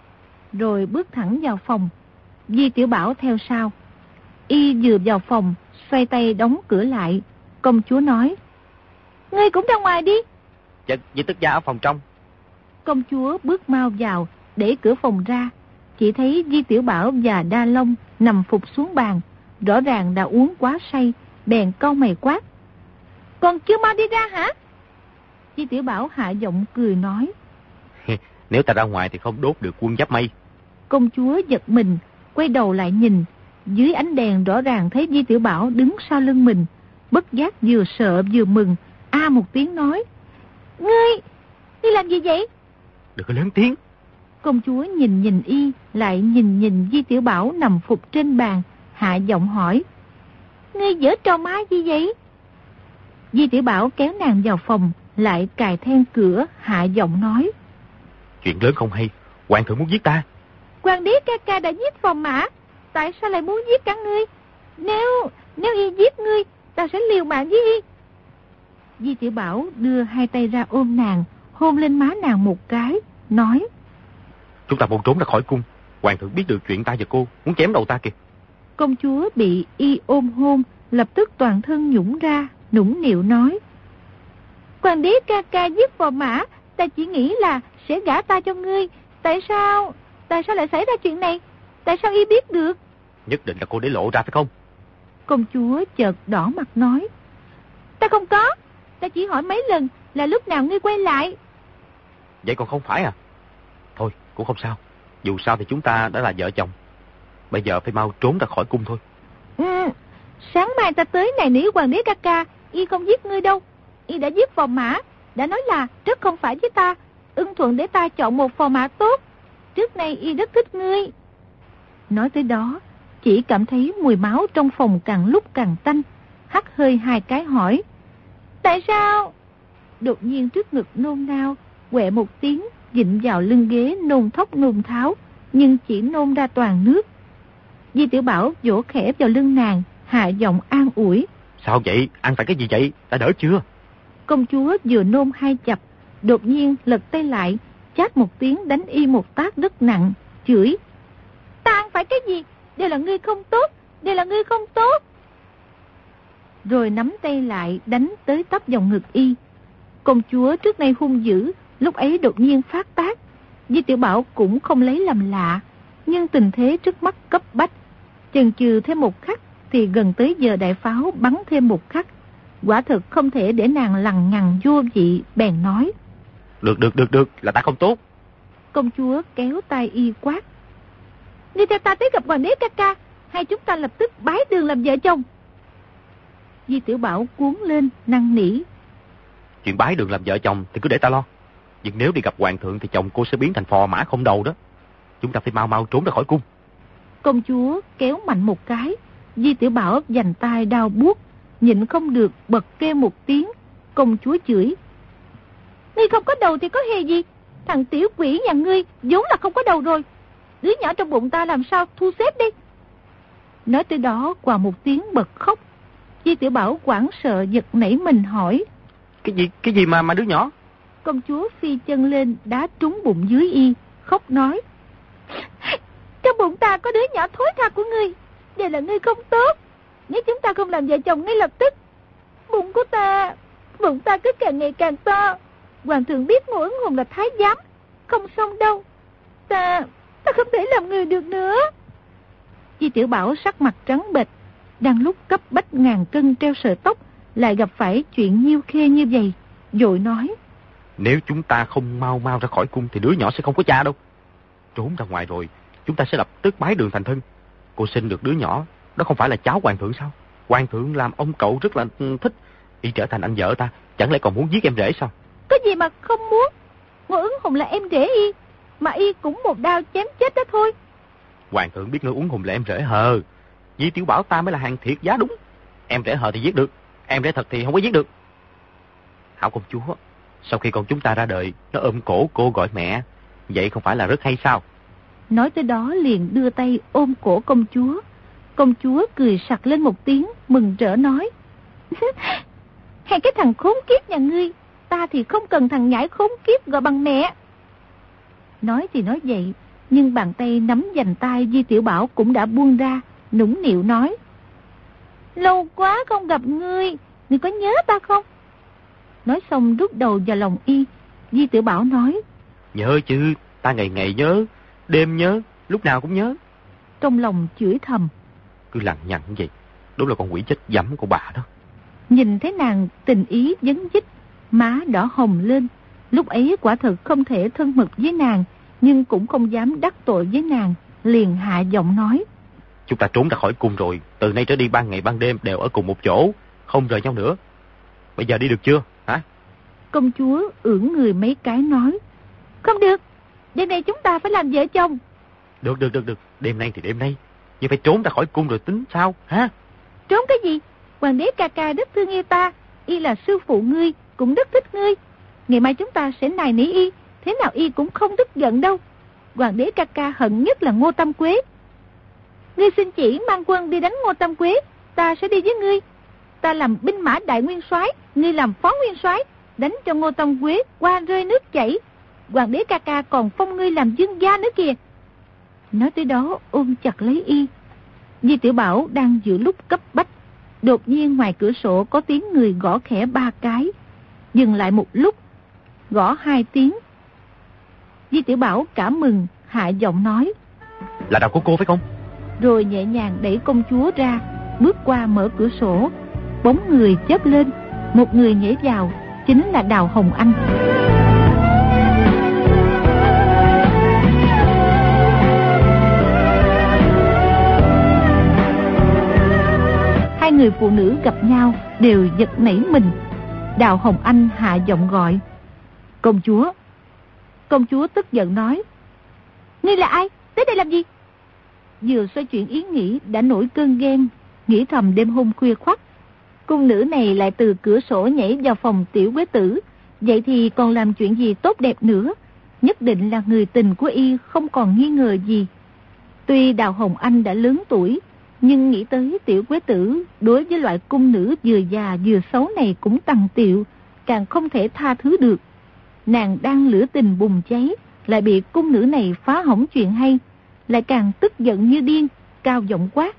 Rồi bước thẳng vào phòng. Di Tiểu Bảo theo sau. Y vừa vào phòng, xoay tay đóng cửa lại. Công chúa nói. Ngươi cũng ra ngoài đi. Dạ, Di tức gia ở phòng trong. Công chúa bước mau vào, để cửa phòng ra. Chỉ thấy Di Tiểu Bảo và Đa Long nằm phục xuống bàn. Rõ ràng đã uống quá say, bèn cau mày quát. Còn chưa mau đi ra hả? Di Tiểu Bảo hạ giọng cười nói. Nếu ta ra ngoài thì không đốt được quân giáp mây. Công chúa giật mình, quay đầu lại nhìn. Dưới ánh đèn rõ ràng thấy Di Tiểu Bảo đứng sau lưng mình. Bất giác vừa sợ vừa mừng, a một tiếng nói. Ngươi, đi làm gì vậy? Đừng có lớn tiếng. Công chúa nhìn nhìn y, lại nhìn nhìn Di Tiểu Bảo nằm phục trên bàn, hạ giọng hỏi. Ngươi giở trò má gì vậy? Di Tiểu Bảo kéo nàng vào phòng, lại cài then cửa, hạ giọng nói. Chuyện lớn không hay, hoàng thượng muốn giết ta. Hoàng đế ca ca đã giết Phò Mã, tại sao lại muốn giết cả ngươi? Nếu, nếu y giết ngươi, ta sẽ liều mạng với y. Di Tiểu Bảo đưa hai tay ra ôm nàng, hôn lên má nàng một cái, nói. Chúng ta muốn trốn ra khỏi cung, Hoàng thượng biết được chuyện ta và cô muốn chém đầu ta kìa. Công chúa bị y ôm hôn, lập tức toàn thân nhũng ra, nũng nịu nói: Hoàng đế ca ca giết Phò Mã, ta chỉ nghĩ là sẽ gả ta cho ngươi. Tại sao, tại sao lại xảy ra chuyện này? Tại sao y biết được? Nhất định là cô để lộ ra phải không? Công chúa chợt đỏ mặt nói: Ta không có, ta chỉ hỏi mấy lần là lúc nào ngươi quay lại. Vậy còn không phải à? Thôi, cũng không sao. Dù sao thì chúng ta đã là vợ chồng. Bây giờ phải mau trốn ra khỏi cung thôi. Ừ, sáng mai ta tới này nỉ Hoàng đế ca ca, y không giết ngươi đâu. Y đã giết Phò Mã, đã nói là rất không phải với ta, ưng thuận để ta chọn một Phò Mã tốt. Trước nay y rất thích ngươi. Nói tới đó, chỉ cảm thấy mùi máu trong phòng càng lúc càng tanh, hắt hơi hai cái hỏi: Tại sao? Đột nhiên trước ngực nôn nao, quẹ một tiếng, dịnh vào lưng ghế nôn thốc nôn tháo, nhưng chỉ nôn ra toàn nước. Di Tiểu Bảo vỗ khẽ vào lưng nàng, hạ giọng an ủi: Sao vậy? Ăn phải cái gì vậy? Đã đỡ chưa? Công chúa vừa nôn hai chập, đột nhiên lật tay lại, chát một tiếng đánh y một tát rất nặng, chửi: Ta ăn phải cái gì? Đều là ngươi không tốt, đều là ngươi không tốt. Rồi nắm tay lại đánh tới tấp vào ngực y. Công chúa trước nay hung dữ, lúc ấy đột nhiên phát tác. Di Tiểu Bảo cũng không lấy làm lạ, nhưng tình thế trước mắt cấp bách, chần chừ thêm một khắc thì gần tới giờ đại pháo bắn thêm một khắc. Quả thực không thể để nàng lằng nhằng vô vị, bèn nói: Được được được được, là ta không tốt. Công chúa kéo tay y quát: Đi theo ta tới gặp Hoàng đế ca ca, hai chúng ta lập tức bái đường làm vợ chồng. Di Tiểu Bảo cuốn lên năn nỉ: Chuyện bái đường làm vợ chồng thì cứ để ta lo. Nhưng nếu đi gặp hoàng thượng thì chồng cô sẽ biến thành Phò Mã không đầu đó. Chúng ta phải mau mau trốn ra khỏi cung. Công chúa kéo mạnh một cái. Di Tiểu Bảo vành tai đau buốt, nhịn không được bật kêu một tiếng. Công chúa chửi: Ngươi không có đầu thì có hề gì? Thằng tiểu quỷ nhà ngươi vốn là không có đầu rồi. Đứa nhỏ trong bụng ta làm sao thu xếp đi. Nói tới đó qua một tiếng bật khóc. Di Tiểu Bảo hoảng sợ giật nảy mình hỏi: Cái gì, cái gì mà mà đứa nhỏ? Công chúa phi chân lên đá trúng bụng dưới y, khóc nói: Trong bụng ta có đứa nhỏ thối tha của ngươi, đều là ngươi không tốt. Nếu chúng ta không làm vợ chồng ngay lập tức, bụng của ta, bụng ta cứ càng ngày càng to. Hoàng thượng biết Ngô Ứng Hùng là thái giám, không xong đâu. Ta, ta không thể làm người được nữa. Di Tiểu Bảo sắc mặt trắng bệch, đang lúc cấp bách ngàn cân treo sợi tóc, lại gặp phải chuyện nhiêu khê như vậy, vội nói: Nếu chúng ta không mau mau ra khỏi cung thì đứa nhỏ sẽ không có cha đâu. Trốn ra ngoài rồi, chúng ta sẽ lập tức bái đường thành thân. Cô sinh được đứa nhỏ, đó không phải là cháu hoàng thượng sao? Hoàng thượng làm ông cậu rất là thích, y trở thành anh vợ ta, chẳng lẽ còn muốn giết em rể sao? Có gì mà không muốn? Ngô Ứng Hùng là em rể y, mà y cũng một đao chém chết đó thôi. Hoàng thượng biết Ngô Ứng Hùng là em rể hờ. Di Tiểu Bảo ta mới là hàng thiệt giá đúng. Em rể hờ thì giết được, em rể thật thì không có giết được. Hảo công chúa, sau khi con chúng ta ra đời, nó ôm cổ cô gọi mẹ, vậy không phải là rất hay sao? Nói tới đó liền đưa tay ôm cổ công chúa. Công chúa cười sặc lên một tiếng, mừng rỡ nói: Hay cái thằng khốn kiếp nhà ngươi, ta thì không cần thằng nhãi khốn kiếp gọi bằng mẹ. Nói thì nói vậy, nhưng bàn tay nắm giành tay Di Tiểu Bảo cũng đã buông ra, nũng nịu nói: Lâu quá không gặp ngươi, ngươi có nhớ ta không? Nói xong rút đầu vào lòng y. Di Tiểu Bảo nói: Nhớ chứ, ta ngày ngày nhớ, đêm nhớ, lúc nào cũng nhớ. Trong lòng chửi thầm: Cứ lằng nhằng vậy, đúng là con quỷ chết dẫm của bà đó. Nhìn thấy nàng tình ý dấn dích, má đỏ hồng lên. Lúc ấy quả thật không thể thân mật với nàng, nhưng cũng không dám đắc tội với nàng, liền hạ giọng nói: Chúng ta trốn ra khỏi cung rồi, từ nay trở đi ban ngày ban đêm đều ở cùng một chỗ, không rời nhau nữa. Bây giờ đi được chưa, hả? Công chúa ưỡn người mấy cái nói: Không được, đêm nay chúng ta phải làm vợ chồng. Được, được, được, được, đêm nay thì đêm nay, nhưng phải trốn ra khỏi cung rồi tính sao, hả? Trốn cái gì? Hoàng đế ca ca rất thương yêu ta, y là sư phụ ngươi, cũng rất thích ngươi. Ngày mai chúng ta sẽ nài nỉ y, thế nào y cũng không tức giận đâu. Hoàng đế ca ca hận nhất là Ngô Tam Quế. Ngươi xin chỉ mang quân đi đánh Ngô Tam Quế, ta sẽ đi với ngươi. Ta làm binh mã đại nguyên soái, ngươi làm phó nguyên soái, đánh cho Ngô Tam Quế qua rơi nước chảy. Hoàng đế ca ca còn phong ngươi làm vương gia nữa kìa. Nói tới đó ôm chặt lấy y. Di Tiểu Bảo đang giữa lúc cấp bách, đột nhiên ngoài cửa sổ có tiếng người gõ khẽ ba cái, dừng lại một lúc, gõ hai tiếng. Di Tiểu Bảo cảm mừng, hạ giọng nói: Là Đào cô cô phải không? Rồi nhẹ nhàng đẩy công chúa ra, bước qua mở cửa sổ. Bóng người chớp lên, một người nhảy vào, chính là Đào Hồng Anh. Hai người phụ nữ gặp nhau đều giật nảy mình. Đào Hồng Anh hạ giọng gọi: Công chúa. Công chúa tức giận nói: Ngươi là ai? Tới đây làm gì? Vừa xoay chuyển ý nghĩ đã nổi cơn ghen, nghĩ thầm đêm hôm khuya khoắt, cung nữ này lại từ cửa sổ nhảy vào phòng Tiểu Quế Tử, vậy thì còn làm chuyện gì tốt đẹp nữa, nhất định là người tình của y, không còn nghi ngờ gì. Tuy Đào Hồng Anh đã lớn tuổi, nhưng nghĩ tới Tiểu Quế Tử, đối với loại cung nữ vừa già vừa xấu này cũng tằng tiệu, càng không thể tha thứ được. Nàng đang lửa tình bùng cháy, lại bị cung nữ này phá hỏng chuyện hay, lại càng tức giận như điên, cao giọng quát: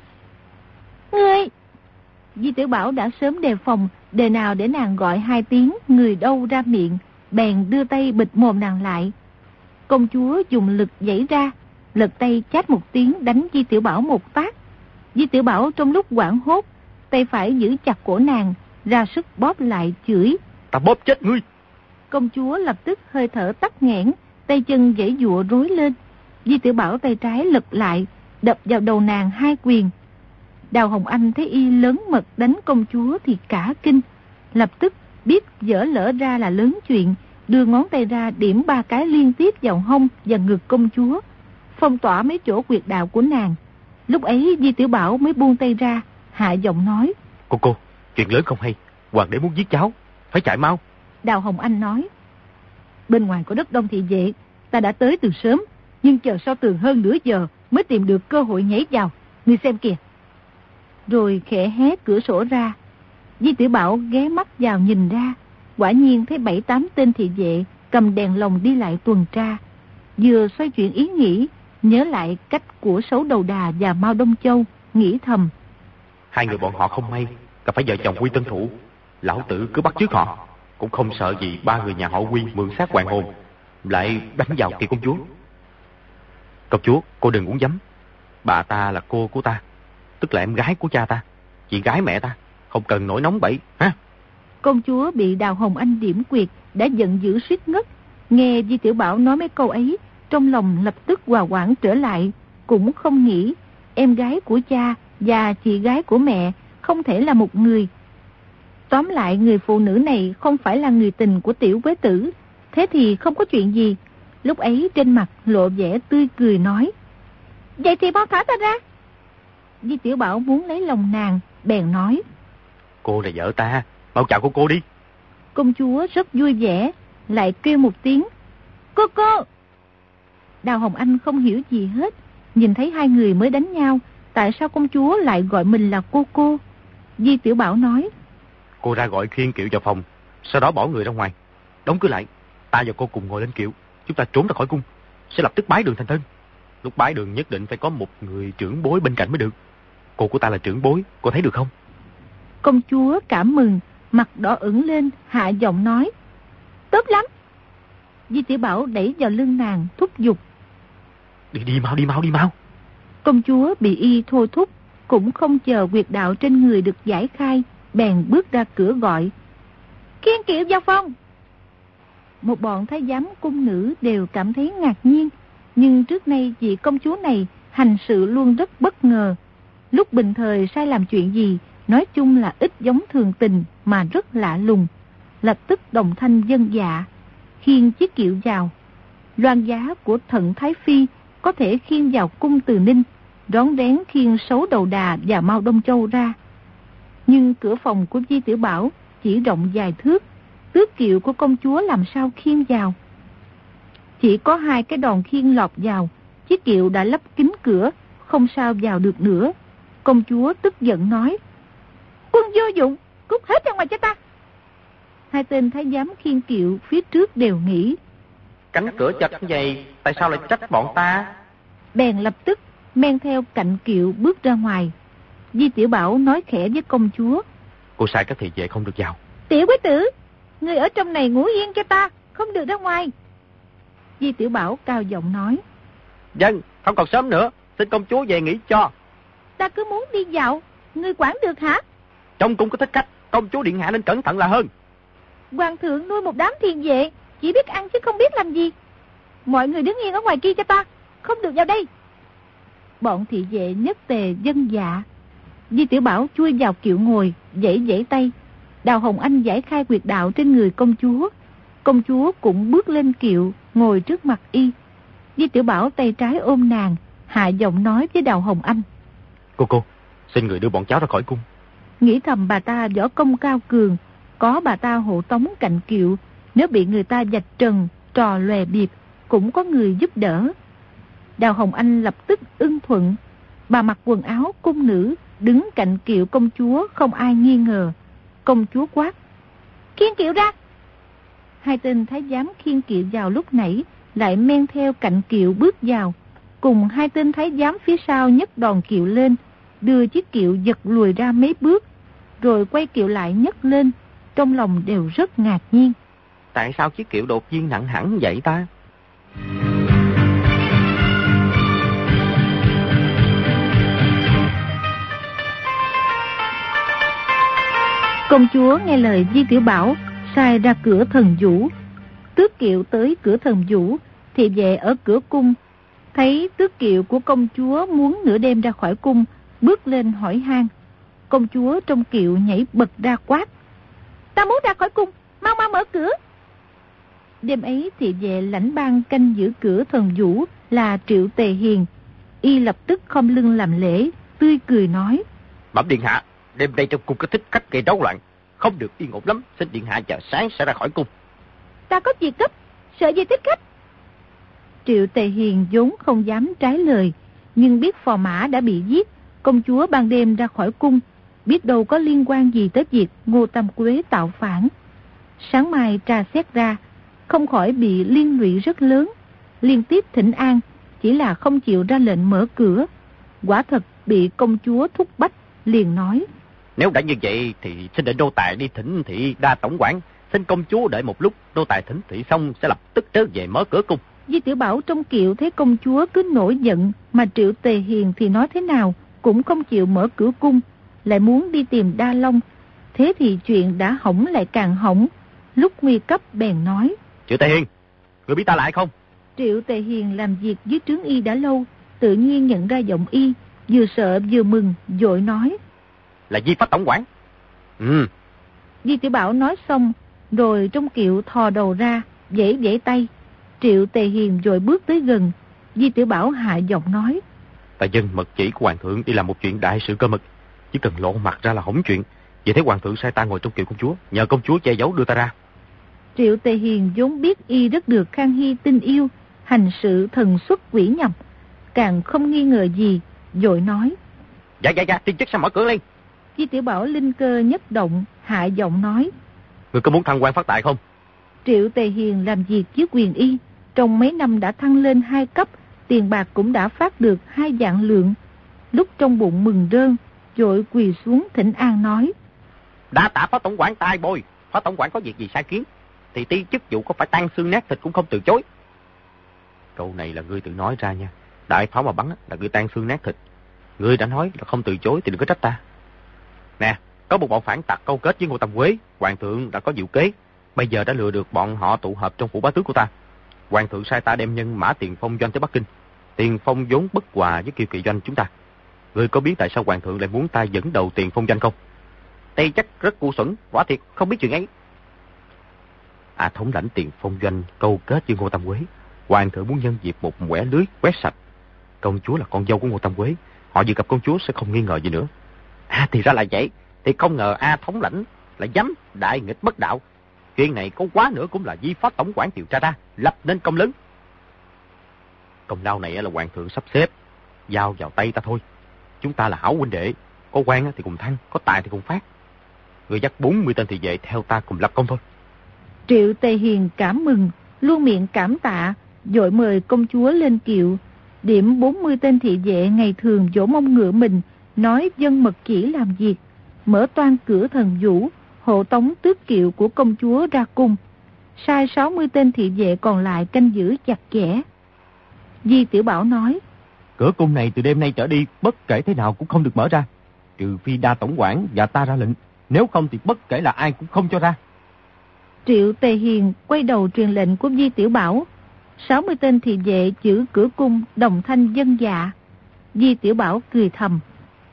Ngươi! Di Tiểu Bảo đã sớm đề phòng, đề nào để nàng gọi hai tiếng người đâu ra miệng, bèn đưa tay bịt mồm nàng lại. Công chúa dùng lực giãy ra, lật tay chát một tiếng đánh Di Tiểu Bảo một phát. Di Tiểu Bảo trong lúc hoảng hốt, tay phải giữ chặt cổ nàng, ra sức bóp lại chửi: Ta bóp chết ngươi! Công chúa lập tức hơi thở tắc nghẽn, tay chân giãy giụa rối lên. Di Tiểu Bảo tay trái lật lại, đập vào đầu nàng hai quyền. Đào Hồng Anh thấy y lớn mật đánh công chúa thì cả kinh, lập tức biết dở lỡ ra là lớn chuyện, đưa ngón tay ra điểm ba cái liên tiếp vào hông và ngực công chúa, phong tỏa mấy chỗ quyệt đạo của nàng. Lúc ấy Di Tiểu Bảo mới buông tay ra, hạ giọng nói: Cô cô, chuyện lớn không hay, hoàng đế muốn giết cháu, phải chạy mau. Đào Hồng Anh nói: Bên ngoài có đất đông thị vệ, ta đã tới từ sớm, nhưng chờ sau tường hơn nửa giờ mới tìm được cơ hội nhảy vào. Ngươi xem kìa. Rồi khẽ hé cửa sổ ra. Di Tiểu Bảo ghé mắt vào nhìn ra, quả nhiên thấy bảy tám tên thị vệ cầm đèn lồng đi lại tuần tra. Vừa xoay chuyển ý nghĩ, nhớ lại cách của Sấu Đầu Đà và Mao Đông Châu, nghĩ thầm: Hai người bọn họ không may gặp phải vợ chồng Quy Tân Thủ, lão tử cứ bắt chước họ, cũng không sợ gì ba người nhà họ Quy mượn xác hoàng hồn, lại đánh vào kỳ công chúa. Công chúa, cô đừng uống giấm. Bà ta là cô của ta, tức là em gái của cha ta, chị gái mẹ ta, không cần nổi nóng bậy, ha? Công chúa bị Đào Hồng Anh điểm quyệt, đã giận dữ suýt ngất. Nghe Di Tiểu Bảo nói mấy câu ấy, trong lòng lập tức hòa hoãn trở lại, cũng không nghĩ em gái của cha và chị gái của mẹ không thể là một người. Tóm lại người phụ nữ này không phải là người tình của Tiểu Quế Tử, thế thì không có chuyện gì. Lúc ấy trên mặt lộ vẻ tươi cười nói: Vậy thì mau thả ta ra. Di Tiểu Bảo muốn lấy lòng nàng, bèn nói: Cô là vợ ta, mau chào cô cô đi. Công chúa rất vui vẻ, lại kêu một tiếng: Cô cô. Đào Hồng Anh không hiểu gì hết, nhìn thấy hai người mới đánh nhau, tại sao công chúa lại gọi mình là cô cô? Di Tiểu Bảo nói: Cô ra gọi khiên kiệu vào phòng, sau đó bỏ người ra ngoài, đóng cửa lại. Ta và cô cùng ngồi lên kiệu, chúng ta trốn ra khỏi cung, sẽ lập tức bái đường thành thân. Lúc bái đường nhất định phải có một người trưởng bối bên cạnh mới được. Cô của ta là trưởng bối, cô thấy được không? Công chúa cảm mừng, mặt đỏ ửng lên, hạ giọng nói: Tốt lắm. Di Tiểu Bảo đẩy vào lưng nàng, thúc giục: Đi đi mau, đi mau, đi mau. Công chúa bị y thôi thúc, cũng không chờ quyệt đạo trên người được giải khai, bèn bước ra cửa gọi: Khiên kiệu vào phòng. Một bọn thái giám cung nữ đều cảm thấy ngạc nhiên, nhưng trước nay vị công chúa này hành sự luôn rất bất ngờ. Lúc bình thời sai làm chuyện gì, nói chung là ít giống thường tình mà rất lạ lùng. Lập tức đồng thanh dân dạ, khiêng chiếc kiệu vào. Loan giá của Thận Thái Phi có thể khiêng vào cung Từ Ninh, rón rén khiêng Sấu Đầu Đà và Mao Đông Châu ra. Nhưng cửa phòng của Di Tiểu Bảo chỉ rộng vài thước, tước kiệu của công chúa làm sao khiêng vào. Chỉ có hai cái đòn khiêng lọt vào, chiếc kiệu đã lấp kín cửa, không sao vào được nữa. Công chúa tức giận nói: Quân vô dụng, cút hết ra ngoài cho ta. Hai tên thái giám khiêng kiệu phía trước đều nghĩ: Cánh cửa chật như vậy, tại sao lại trách bọn ta? bèn lập tức men theo cạnh kiệu bước ra ngoài. Di Tiểu Bảo nói khẽ với công chúa: Cô sai các thị vệ không được vào. Tiểu quý tử, người ở trong này ngủ yên cho ta, không được ra ngoài. Di Tiểu Bảo cao giọng nói: Dân, không còn sớm nữa, xin công chúa về nghỉ cho. Ta cứ muốn đi dạo, ngươi quản được hả? Trong cung có thích khách, công chúa điện hạ nên cẩn thận là hơn. Hoàng thượng nuôi một đám thiền vệ, chỉ biết ăn chứ không biết làm gì. Mọi người đứng yên ở ngoài kia cho ta, không được vào đây. Bọn thị vệ nhất tề dân dạ. Di Tiểu Bảo chui vào kiệu ngồi, giãy giãy tay. Đào Hồng Anh giải khai quyệt đạo trên người công chúa. Công chúa cũng bước lên kiệu, ngồi trước mặt y. Di Tiểu Bảo tay trái ôm nàng, hạ giọng nói với Đào Hồng Anh: Cô cô, xin người đưa bọn cháu ra khỏi cung. Nghĩ thầm bà ta võ công cao cường, có bà ta hộ tống cạnh kiệu, nếu bị người ta vạch trần, trò lòe biệp, cũng có người giúp đỡ. Đào Hồng Anh lập tức ưng thuận. Bà mặc quần áo cung nữ, đứng cạnh kiệu công chúa, không ai nghi ngờ. Công chúa quát: Khiêng kiệu ra! Hai tên thái giám khiêng kiệu vào lúc nãy lại men theo cạnh kiệu bước vào, cùng hai tên thái giám phía sau nhấc đòn kiệu lên, đưa chiếc kiệu giật lùi ra mấy bước, rồi quay kiệu lại nhấc lên. Trong lòng đều rất ngạc nhiên. Tại sao chiếc kiệu đột nhiên nặng hẳn vậy ta? Công chúa nghe lời Di Tiểu Bảo, sai ra cửa Thần Vũ. Tước kiệu tới cửa Thần Vũ, thì về ở cửa cung, thấy tước kiệu của công chúa muốn nửa đêm ra khỏi cung, bước lên hỏi han. Công chúa trong kiệu nhảy bật ra quát: Ta muốn ra khỏi cung, mau mau mở cửa. Đêm ấy thì về lãnh bang canh giữ cửa Thần Vũ là Triệu Tề Hiền. Y lập tức khom lưng làm lễ, tươi cười nói: Bẩm điện hạ, đêm nay trong cung có thích khách gây rối loạn, không được yên ổn lắm, xin điện hạ chờ sáng sẽ ra khỏi cung. Ta có việc gấp, sợ gì thích khách. Triệu Tề Hiền vốn không dám trái lời, nhưng biết phò mã đã bị giết, công chúa ban đêm ra khỏi cung, biết đâu có liên quan gì tới việc Ngô Tam Quế tạo phản. Sáng mai tra xét ra, không khỏi bị liên lụy rất lớn. Liên tiếp thỉnh an, chỉ là không chịu ra lệnh mở cửa. Quả thật bị công chúa thúc bách, liền nói: Nếu đã như vậy thì xin để nô tài đi thỉnh thị đa tổng quản, xin công chúa đợi một lúc, nô tài thỉnh thị xong sẽ lập tức trở về mở cửa cung. Di Tiểu Bảo trong kiệu thấy công chúa cứ nổi giận, mà Triệu Tề Hiền thì nói thế nào cũng không chịu mở cửa cung, lại muốn đi tìm Đa Long. Thế thì chuyện đã hỏng lại càng hỏng. Lúc nguy cấp bèn nói: Triệu Tề Hiền, người biết ta lại không? Triệu Tề Hiền làm việc dưới trướng y đã lâu, tự nhiên nhận ra giọng y, vừa sợ vừa mừng, vội nói: Là Di Phách tổng quản. Ừ. Di Tiểu Bảo nói xong, rồi trong kiệu thò đầu ra, vẫy vẫy tay. Triệu Tề Hiền rồi bước tới gần. Di Tiểu Bảo hạ giọng nói: Tại dân mật chỉ của hoàng thượng đi làm một chuyện đại sự cơ mật, chỉ cần lộ mặt ra là hỏng chuyện. Vì thế hoàng thượng sai ta ngồi trong kiệu công chúa, nhờ công chúa che giấu đưa ta ra. Triệu Tề Hiền vốn biết y rất được Khang Hy tin yêu, hành sự thần xuất quỷ nhập, càng không nghi ngờ gì, vội nói: Dạ dạ dạ, tiên chức sao mở cửa lên. Di Tiểu Bảo linh cơ nhất động, hạ giọng nói: Người có muốn thăng quan phát tài không? Triệu Tề Hiền làm việc với quyền y, trong mấy năm đã thăng lên hai cấp, tiền bạc cũng đã phát được hai vạn lượng. Lúc trong bụng mừng rơn, vội quỳ xuống thỉnh an nói: Đã tạ phó tổng quản tai bồi, phó tổng quản có việc gì sai kiến thì ti chức vụ có phải tan xương nát thịt cũng không từ chối. Câu này là ngươi tự nói ra nha. Đại pháo mà bắn là ngươi tan xương nát thịt. Ngươi đã nói là không từ chối thì đừng có trách ta. Nè, có một bọn phản tặc câu kết với Ngô Tam Quế, hoàng thượng đã có diệu kế, bây giờ đã lừa được bọn họ tụ hợp trong phủ bá tước của ta. Hoàng thượng sai ta đem nhân mã Tiền Phong doanh tới Bắc Kinh. Tiền Phong vốn bất hòa với Kiều Kỵ doanh chúng ta. Ngươi có biết tại sao hoàng thượng lại muốn ta dẫn đầu Tiền Phong doanh không? Tây chắc rất ngu xuẩn, quả thiệt không biết chuyện ấy. À, thống lãnh Tiền Phong doanh câu kết với Ngô Tam Quế, hoàng thượng muốn nhân dịp một quẻ lưới quét sạch. Công chúa là con dâu của Ngô Tam Quế, họ vừa gặp công chúa sẽ không nghi ngờ gì nữa. À, thì ra là vậy. Thì không ngờ A thống lãnh lại dám đại nghịch bất đạo. Chuyện này có quá nữa cũng là Di Phó tổng quản điều tra ra, lập nên công lớn. Công lao này là hoàng thượng sắp xếp, giao vào tay ta thôi. Chúng ta là hảo huynh đệ, có quan thì cùng thăng, có tài thì cùng phát. Người dắt bốn mươi tên thị vệ theo ta cùng lập công thôi. Triệu Tề Hiền cảm mừng, luôn miệng cảm tạ, vội mời công chúa lên kiệu. điểm bốn mươi tên thị vệ ngày thường vỗ mông ngựa mình, nói dân mật chỉ làm việc, mở toan cửa thần vũ, hộ tống tước kiệu của công chúa ra cung, sai sáu mươi tên thị vệ còn lại canh giữ chặt chẽ. Di Tiểu Bảo nói, cửa cung này từ đêm nay trở đi bất kể thế nào cũng không được mở ra, trừ phi Đa tổng quản và ta ra lệnh, nếu không thì bất kể là ai cũng không cho ra. Triệu Tề Hiền quay đầu truyền lệnh của Di Tiểu Bảo, sáu mươi tên thị vệ giữ cửa cung đồng thanh dân dạ. Di Tiểu Bảo cười thầm,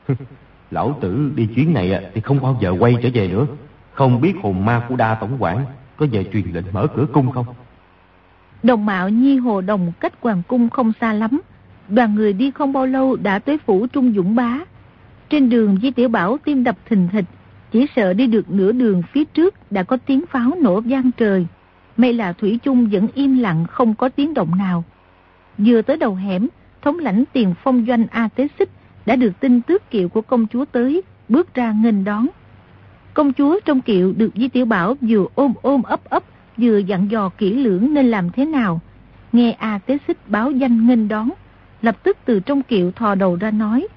lão tử đi chuyến này thì không bao giờ quay trở về nữa, không biết hồn ma của Đa tổng quản có về truyền lệnh mở cửa cung không. Đồng Mạo Nhi Hồ Đồng cách hoàng cung không xa lắm, đoàn người đi không bao lâu đã tới phủ Trung Dũng Bá. Trên đường Di Tiểu Bảo tim đập thình thịch, chỉ sợ đi được nửa đường phía trước đã có tiếng pháo nổ vang trời. May là thủy chung vẫn im lặng không có tiếng động nào. Vừa tới đầu hẻm, thống lãnh Tiền Phong doanh A Tế Xích đã được tin tước kiệu của công chúa tới, bước ra nghênh đón. Công chúa trong kiệu được Di Tiểu Bảo vừa ôm ôm ấp ấp, vừa dặn dò kỹ lưỡng nên làm thế nào. Nghe A Tế Xích báo danh nghênh đón, lập tức từ trong kiệu thò đầu ra nói,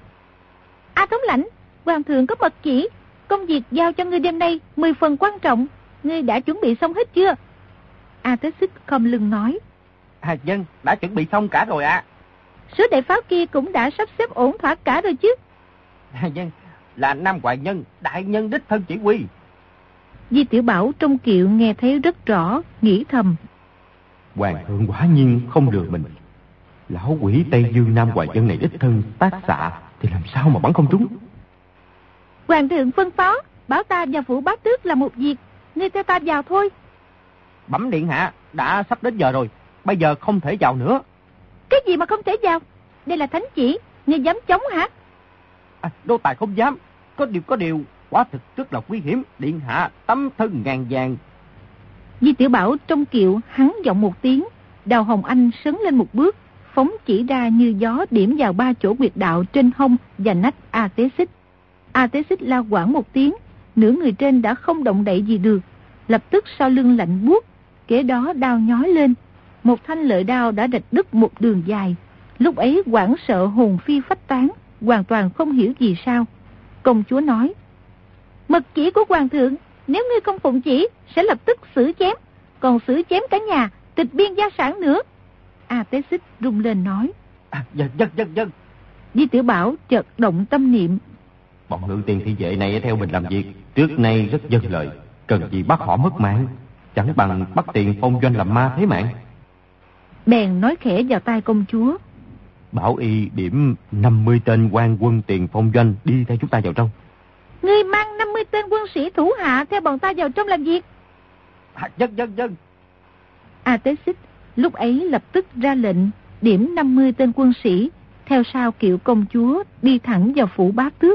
A thống lãnh, hoàng thượng có mật chỉ, công việc giao cho ngươi đêm nay mười phần quan trọng, ngươi đã chuẩn bị xong hết chưa? A Tế Xích khom lưng nói, À dân, đã chuẩn bị xong cả rồi ạ. À. Số đại pháo kia cũng đã sắp xếp ổn thỏa cả rồi chứ? À dân, là Nam Hoàng Nhân, đại nhân đích thân chỉ huy. Di Tiểu Bảo trong kiệu nghe thấy rất rõ, nghĩ thầm, hoàng thượng quả nhiên không lừa mình. Lão quỷ Tây Dương Nam Hoàng Nhân này đích thân tác xạ thì làm sao mà bắn không trúng. Hoàng thượng phân phó, bảo ta vào phủ Bá Tước là một việc, ngươi theo ta vào thôi. Bẩm điện hạ, đã sắp đến giờ rồi, bây giờ không thể vào nữa. Cái gì mà không thể vào? Đây là thánh chỉ, ngươi dám chống hả? À, đô tài không dám, có điều có điều, quả thực rất là nguy hiểm, điện hạ tấm thân ngàn vàng. Di Tiểu Bảo trong kiệu hắn giọng một tiếng, Đào Hồng Anh sấn lên một bước, phóng chỉ ra như gió điểm vào ba chỗ huyệt đạo trên hông và nách A Tế Xích. A Tế Xích la quảng một tiếng, nửa người trên đã không động đậy gì được, lập tức sau lưng lạnh buốt, kế đó đao nhói lên, một thanh lợi đao đã rạch đứt một đường dài. Lúc ấy hoảng sợ hồn phi phách tán, hoàn toàn không hiểu gì sao. Công chúa nói, mật chỉ của hoàng thượng, nếu ngươi không phụng chỉ sẽ lập tức xử chém, còn xử chém cả nhà, tịch biên gia sản nữa. A Tế Xích rung lên nói, à, dân dân dân dân. Di Tiểu Bảo chợt động tâm niệm, bọn ngự tiền thị vệ này theo mình làm việc trước nay rất vâng lời, cần gì bắt họ mất mạng, chẳng bằng bắt Tiền Phong doanh làm ma thế mạng. Bèn nói khẽ vào tai công chúa, bảo y điểm năm mươi tên quan quân Tiền Phong doanh đi theo chúng ta vào trong. Ngươi mang năm mươi tên quân sĩ thủ hạ theo bọn ta vào trong làm việc. À, dân dân dân. A Tế Xích lúc ấy lập tức ra lệnh điểm năm mươi tên quân sĩ theo sau kiệu công chúa đi thẳng vào phủ Bá Tước.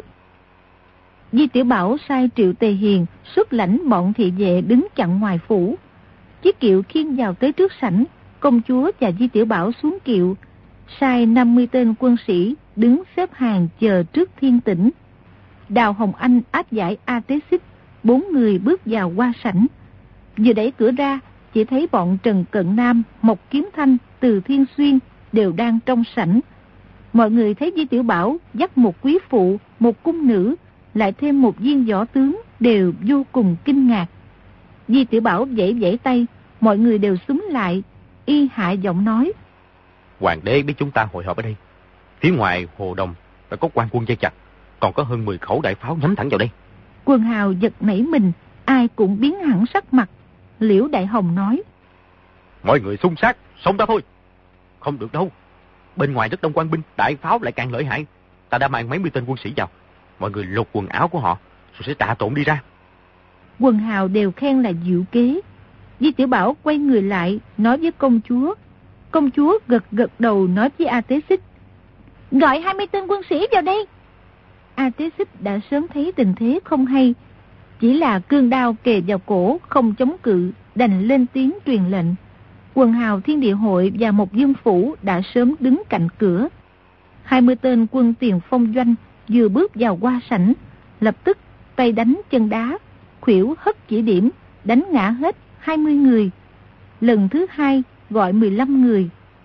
Di Tiểu Bảo sai Triệu Tề Hiền xuất lãnh bọn thị vệ đứng chặn ngoài phủ. Chiếc kiệu khiêng vào tới trước sảnh, công chúa và Di Tiểu Bảo xuống kiệu, sai năm mươi tên quân sĩ đứng xếp hàng chờ trước thiên tĩnh. Đào Hồng Anh áp giải A Tế Xích, bốn người bước vào qua sảnh. Vừa đẩy cửa ra, chỉ thấy bọn Trần Cận Nam, Mộc Kiếm Thanh, Từ Thiên Xuyên đều đang trong sảnh. Mọi người thấy Di Tiểu Bảo dắt một quý phụ, một cung nữ, lại thêm một viên võ tướng, đều vô cùng kinh ngạc. Di Tiểu Bảo vẫy vẫy tay, mọi người đều xúm lại, y hạ giọng nói, hoàng đế biết chúng ta hội họp ở đây. Phía ngoài Hồ Đồng đã có quan quân dây chặt, còn có hơn mười khẩu đại pháo nhắm thẳng vào đây. Quần hào giật nảy mình, ai cũng biến hẳn sắc mặt. Liễu Đại Hồng nói, mọi người xung sát, xông ra thôi. Không được đâu, bên ngoài rất đông quan binh, đại pháo lại càng lợi hại. Ta đã mang mấy mươi tên quân sĩ vào, mọi người lột quần áo của họ rồi sẽ trà trộn đi ra. Quần hào đều khen là diệu kế. Di Tiểu Bảo quay người lại nói với công chúa. Công chúa gật gật đầu nói với A Tế Xích, gọi hai mươi tên quân sĩ vào đây. A Tế Xích đã sớm thấy tình thế không hay, chỉ là cương đao kề vào cổ không chống cự, đành lên tiếng truyền lệnh. Quần hào Thiên Địa Hội và một dương phủ đã sớm đứng cạnh cửa. Hai mươi tên quân Tiền Phong doanh vừa bước vào qua sảnh, lập tức tay đánh chân đá, khuỷu hất chỉ điểm, đánh ngã hết hai mươi người. Lần thứ hai gọi mười lăm người,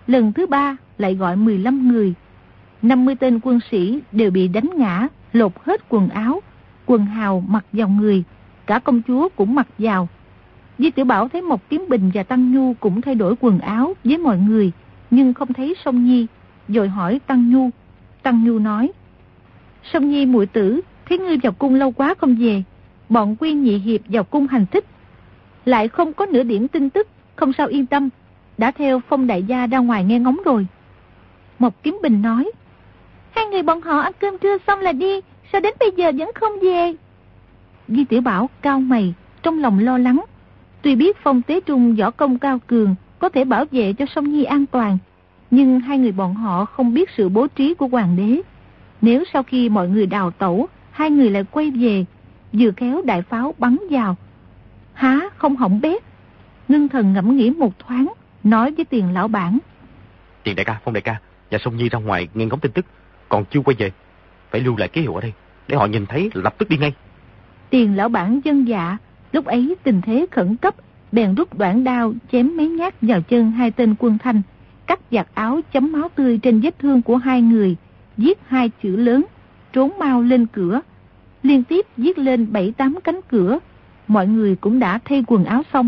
Lần thứ ba lại gọi mười lăm người. năm mươi tên quân sĩ đều bị đánh ngã, lột hết quần áo, quần hào mặc vào người, cả công chúa cũng mặc vào. Di Tiểu Bảo thấy Mộc Kiếm Bình và Tăng Nhu cũng thay đổi quần áo với mọi người, nhưng không thấy Song Nhi, rồi hỏi Tăng Nhu. Tăng Nhu nói: Song Nhi muội tử, thấy ngươi vào cung lâu quá không về, bọn Quy Nhị Hiệp vào cung hành thích, lại không có nửa điểm tin tức, không sao yên tâm, đã theo Phong đại gia ra ngoài nghe ngóng rồi. Mộc Kiếm Bình nói: Hai người bọn họ ăn cơm trưa xong là đi, sao đến bây giờ vẫn không về? Di Tiểu Bảo cau mày, trong lòng lo lắng. Tuy biết Phong Tế Trung võ công cao cường, có thể bảo vệ cho Song Nhi an toàn, nhưng hai người bọn họ không biết sự bố trí của hoàng đế. Nếu sau khi mọi người đào tẩu, hai người lại quay về, vừa khéo đại pháo bắn vào, há không hỏng bét. Ngưng thần ngẫm nghĩ một thoáng, nói với Tiền lão bản: Tiền đại ca, Phong đại ca và Song Nhi ra ngoài nghe ngóng tin tức, còn chưa quay về, phải lưu lại ký hiệu ở đây, để họ nhìn thấy lập tức đi ngay. Tiền lão bản vâng dạ. Lúc ấy tình thế khẩn cấp, bèn rút đoạn đao chém mấy nhát vào chân hai tên quân Thanh, cắt giặt áo chấm máu tươi trên vết thương của hai người, viết hai chữ lớn: trốn mau lên cửa. Liên tiếp viết lên bảy tám cánh cửa. Mọi người cũng đã thay quần áo xong.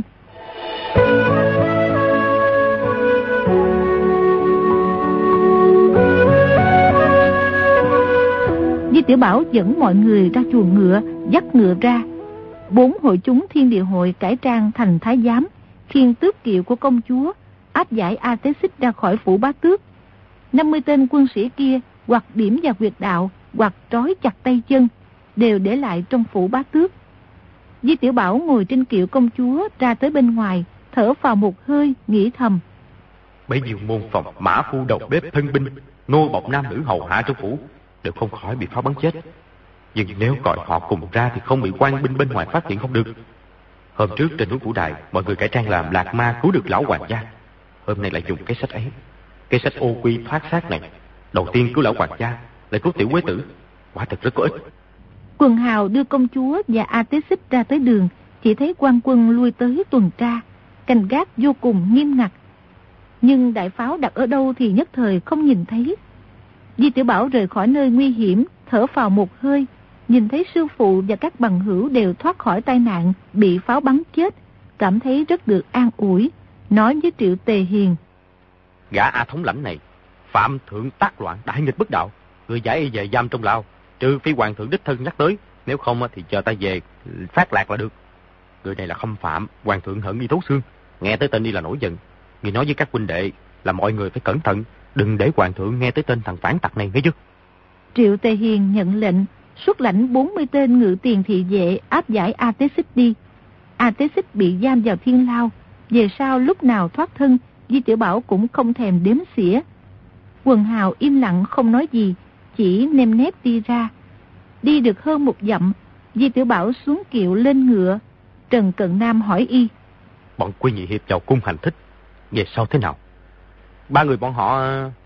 Di Tiểu Bảo dẫn mọi người ra chuồng ngựa, dắt ngựa ra. Bốn hội chúng Thiên Địa Hội cải trang thành thái giám, khiêng tước kiệu của công chúa, áp giải A Tế Xích ra khỏi phủ Bá Tước. năm mươi tên quân sĩ kia hoặc điểm vào huyệt đạo, hoặc trói chặt tay chân, đều để lại trong phủ Bá Tước. Di Tiểu Bảo ngồi trên kiệu công chúa ra tới bên ngoài, thở vào một hơi, nghĩ thầm: Bấy nhiêu môn phòng, mã phu, đầu bếp, thân binh, nô bộc nam nữ hầu hạ trong phủ đều không khỏi bị pháo bắn chết. Nhưng nếu gọi họ cùng ra thì không bị quan binh bên ngoài phát hiện không được. Hôm trước trên núi Vũ Đài, mọi người cải trang làm lạc ma cứu được lão hoàng gia. Hôm nay lại dùng cái sách ấy, cái sách ô quy thoát xác này. Đầu tiên cứu lão hoàng gia, lại cứu tiểu quế tử, quả thật rất có ích. Quần hào đưa công chúa và A Tế Xích ra tới đường, chỉ thấy quan quân lui tới tuần tra, canh gác vô cùng nghiêm ngặt. Nhưng đại pháo đặt ở đâu thì nhất thời không nhìn thấy. Di Tiểu Bảo rời khỏi nơi nguy hiểm, thở phào một hơi, nhìn thấy sư phụ và các bằng hữu đều thoát khỏi tai nạn, bị pháo bắn chết, cảm thấy rất được an ủi, nói với Triệu Tề Hiền: Gã A thống lãnh này, phạm thượng tác loạn, đại nghịch bất đạo, người giải y về giam trong lao, trừ phi hoàng thượng đích thân nhắc tới, nếu không thì chờ ta về phát lạc là được. Người này là khâm phạm, hoàng thượng hận y thấu xương, nghe tới tên y là nổi giận. Người nói với các huynh đệ là mọi người phải cẩn thận, đừng để hoàng thượng nghe tới tên thằng phản tặc này, nghe chứ. Triệu Tề Hiền nhận lệnh, xuất lãnh bốn mươi tên ngự tiền thị vệ áp giải A Tế Xích đi. A Tế Xích bị giam vào thiên lao, về sau lúc nào thoát thân, Di Tiểu Bảo cũng không thèm đếm xỉa. Quần hào im lặng không nói gì, chỉ nêm nếp đi ra. Đi được hơn một dặm, Di Tiểu Bảo xuống kiệu lên ngựa. Trần Cận Nam hỏi y: Bọn Quy Nhị Hiệp vào cung hành thích, về sau thế nào? Ba người bọn họ...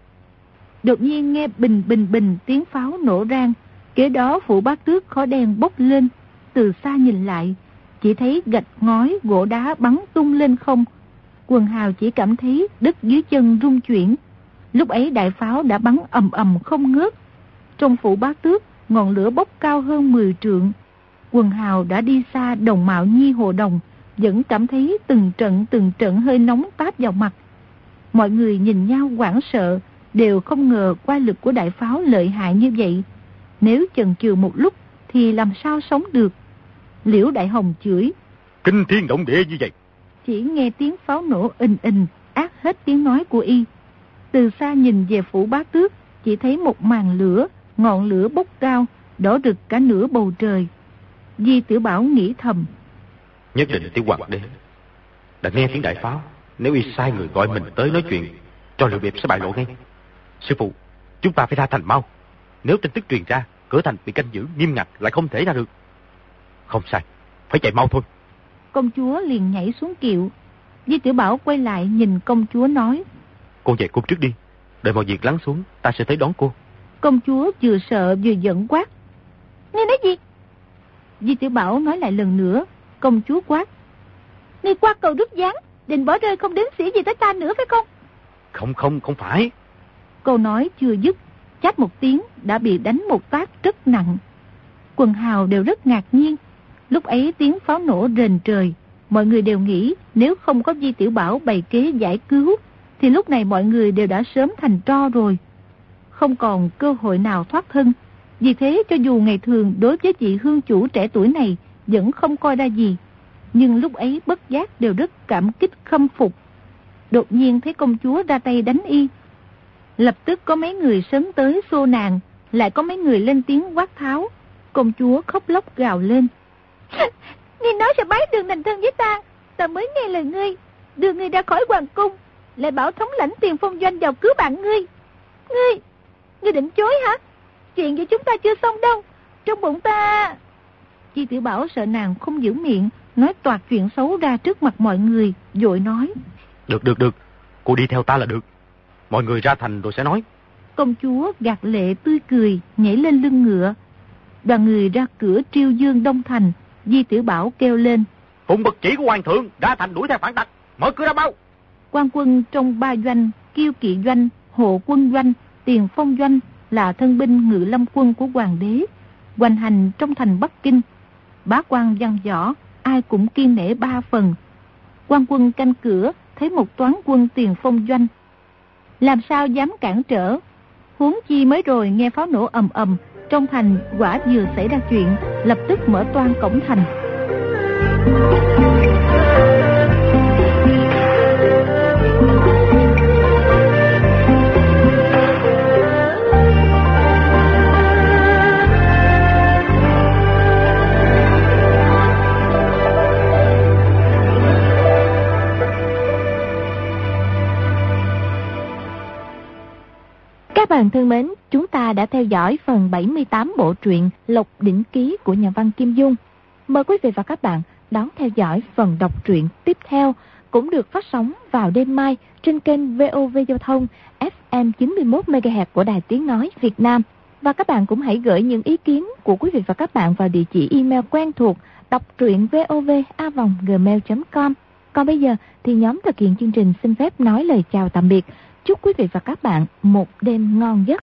Đột nhiên nghe bình bình bình tiếng pháo nổ rang, kế đó phủ Bá Tước khói đen bốc lên. Từ xa nhìn lại, chỉ thấy gạch ngói gỗ đá bắn tung lên không. Quần hào chỉ cảm thấy đất dưới chân rung chuyển. Lúc ấy đại pháo đã bắn ầm ầm không ngớt. Trong phủ Bá Tước, ngọn lửa bốc cao hơn mười trượng. Quần hào đã đi xa Đồng Mạo Nhi Hồ Đồng, vẫn cảm thấy từng trận từng trận hơi nóng táp vào mặt. Mọi người nhìn nhau hoảng sợ, đều không ngờ qua lực của đại pháo lợi hại như vậy. Nếu chần chừ một lúc thì làm sao sống được. Liễu Đại Hồng chửi: Kinh thiên động địa như vậy. Chỉ nghe tiếng pháo nổ ình ình, át hết tiếng nói của y. Từ xa nhìn về phủ Bá Tước, chỉ thấy một màn lửa, ngọn lửa bốc cao, đỏ rực cả nửa bầu trời. Di Tiểu Bảo nghĩ thầm: Nhất định tiểu hoàng đế đã nghe tiếng đại pháo. Nếu y sai người gọi mình tới nói chuyện, cho Liệu Biệp sẽ bại lộ ngay. Sư phụ, chúng ta phải ra thành mau. Nếu tin tức truyền ra, cửa thành bị canh giữ nghiêm ngặt, lại không thể ra được. Không sai, phải chạy mau thôi. Công chúa liền nhảy xuống kiệu. Di Tiểu Bảo quay lại nhìn công chúa nói: Cô về cung trước đi, đợi mọi việc lắng xuống, ta sẽ tới đón cô. Công chúa vừa sợ vừa giận quát: Ngươi nói gì? Di Tiểu Bảo nói lại lần nữa. Công chúa quát: Ngươi qua cầu rút gián, định bỏ rơi không đến xỉ gì tới ta nữa phải không? Không không, không phải. Câu nói chưa dứt, chát một tiếng đã bị đánh một phát rất nặng. Quần hào đều rất ngạc nhiên. Lúc ấy tiếng pháo nổ rền trời. Mọi người đều nghĩ nếu không có Di Tiểu Bảo bày kế giải cứu, thì lúc này mọi người đều đã sớm thành tro rồi. Không còn cơ hội nào thoát thân. Vì thế cho dù ngày thường đối với vị hương chủ trẻ tuổi này vẫn không coi ra gì, nhưng lúc ấy bất giác đều rất cảm kích khâm phục. Đột nhiên thấy công chúa ra tay đánh y, lập tức có mấy người sấn tới xô nàng, lại có mấy người lên tiếng quát tháo. Công chúa khóc lóc gào lên: Ngươi nói sẽ bái đường thành thân với ta, ta mới nghe lời ngươi, đưa ngươi ra khỏi hoàng cung, lại bảo thống lãnh Tiền Phong doanh vào cứu bạn ngươi. Ngươi, ngươi định chối hả? Chuyện với chúng ta chưa xong đâu, trong bụng ta... Di Tiểu Bảo sợ nàng không giữ miệng, nói toạc chuyện xấu ra trước mặt mọi người, vội nói: Được, được, được, cô đi theo ta là được. Mọi người ra thành rồi sẽ nói. Công chúa gạt lệ tươi cười, nhảy lên lưng ngựa. Đoàn người ra cửa Triêu Dương Đông Thành. Di Tiểu Bảo kêu lên: Phụng bậc chỉ của hoàng thượng, ra thành đuổi theo phản tặc, mở cửa ra mau. Quan quân trong ba doanh, Kiêu Kỵ doanh, Hộ quân doanh, Tiền Phong doanh là thân binh ngự lâm quân của hoàng đế, hoành hành trong thành Bắc Kinh. Bá quan văn võ ai cũng kiêng nể ba phần. Quan quân canh cửa thấy một toán quân Tiền Phong doanh, làm sao dám cản trở. Huống chi mới rồi nghe pháo nổ ầm ầm, trong thành quả vừa xảy ra chuyện, lập tức mở toang cổng thành. Các bạn thân mến, chúng ta đã theo dõi phần bảy mươi tám bộ truyện Lộc Đỉnh Ký của nhà văn Kim Dung. Mời quý vị và các bạn đón theo dõi phần đọc truyện tiếp theo, cũng được phát sóng vào đêm mai trên kênh vê o vê Giao thông ép em chín mươi mốt mê ga héc của Đài Tiếng Nói Việt Nam. Và các bạn cũng hãy gửi những ý kiến của quý vị và các bạn vào địa chỉ email quen thuộc đọc truyện vov a vòng gmail chấm com. Còn bây giờ thì nhóm thực hiện chương trình xin phép nói lời chào tạm biệt. Chúc quý vị và các bạn một đêm ngon giấc.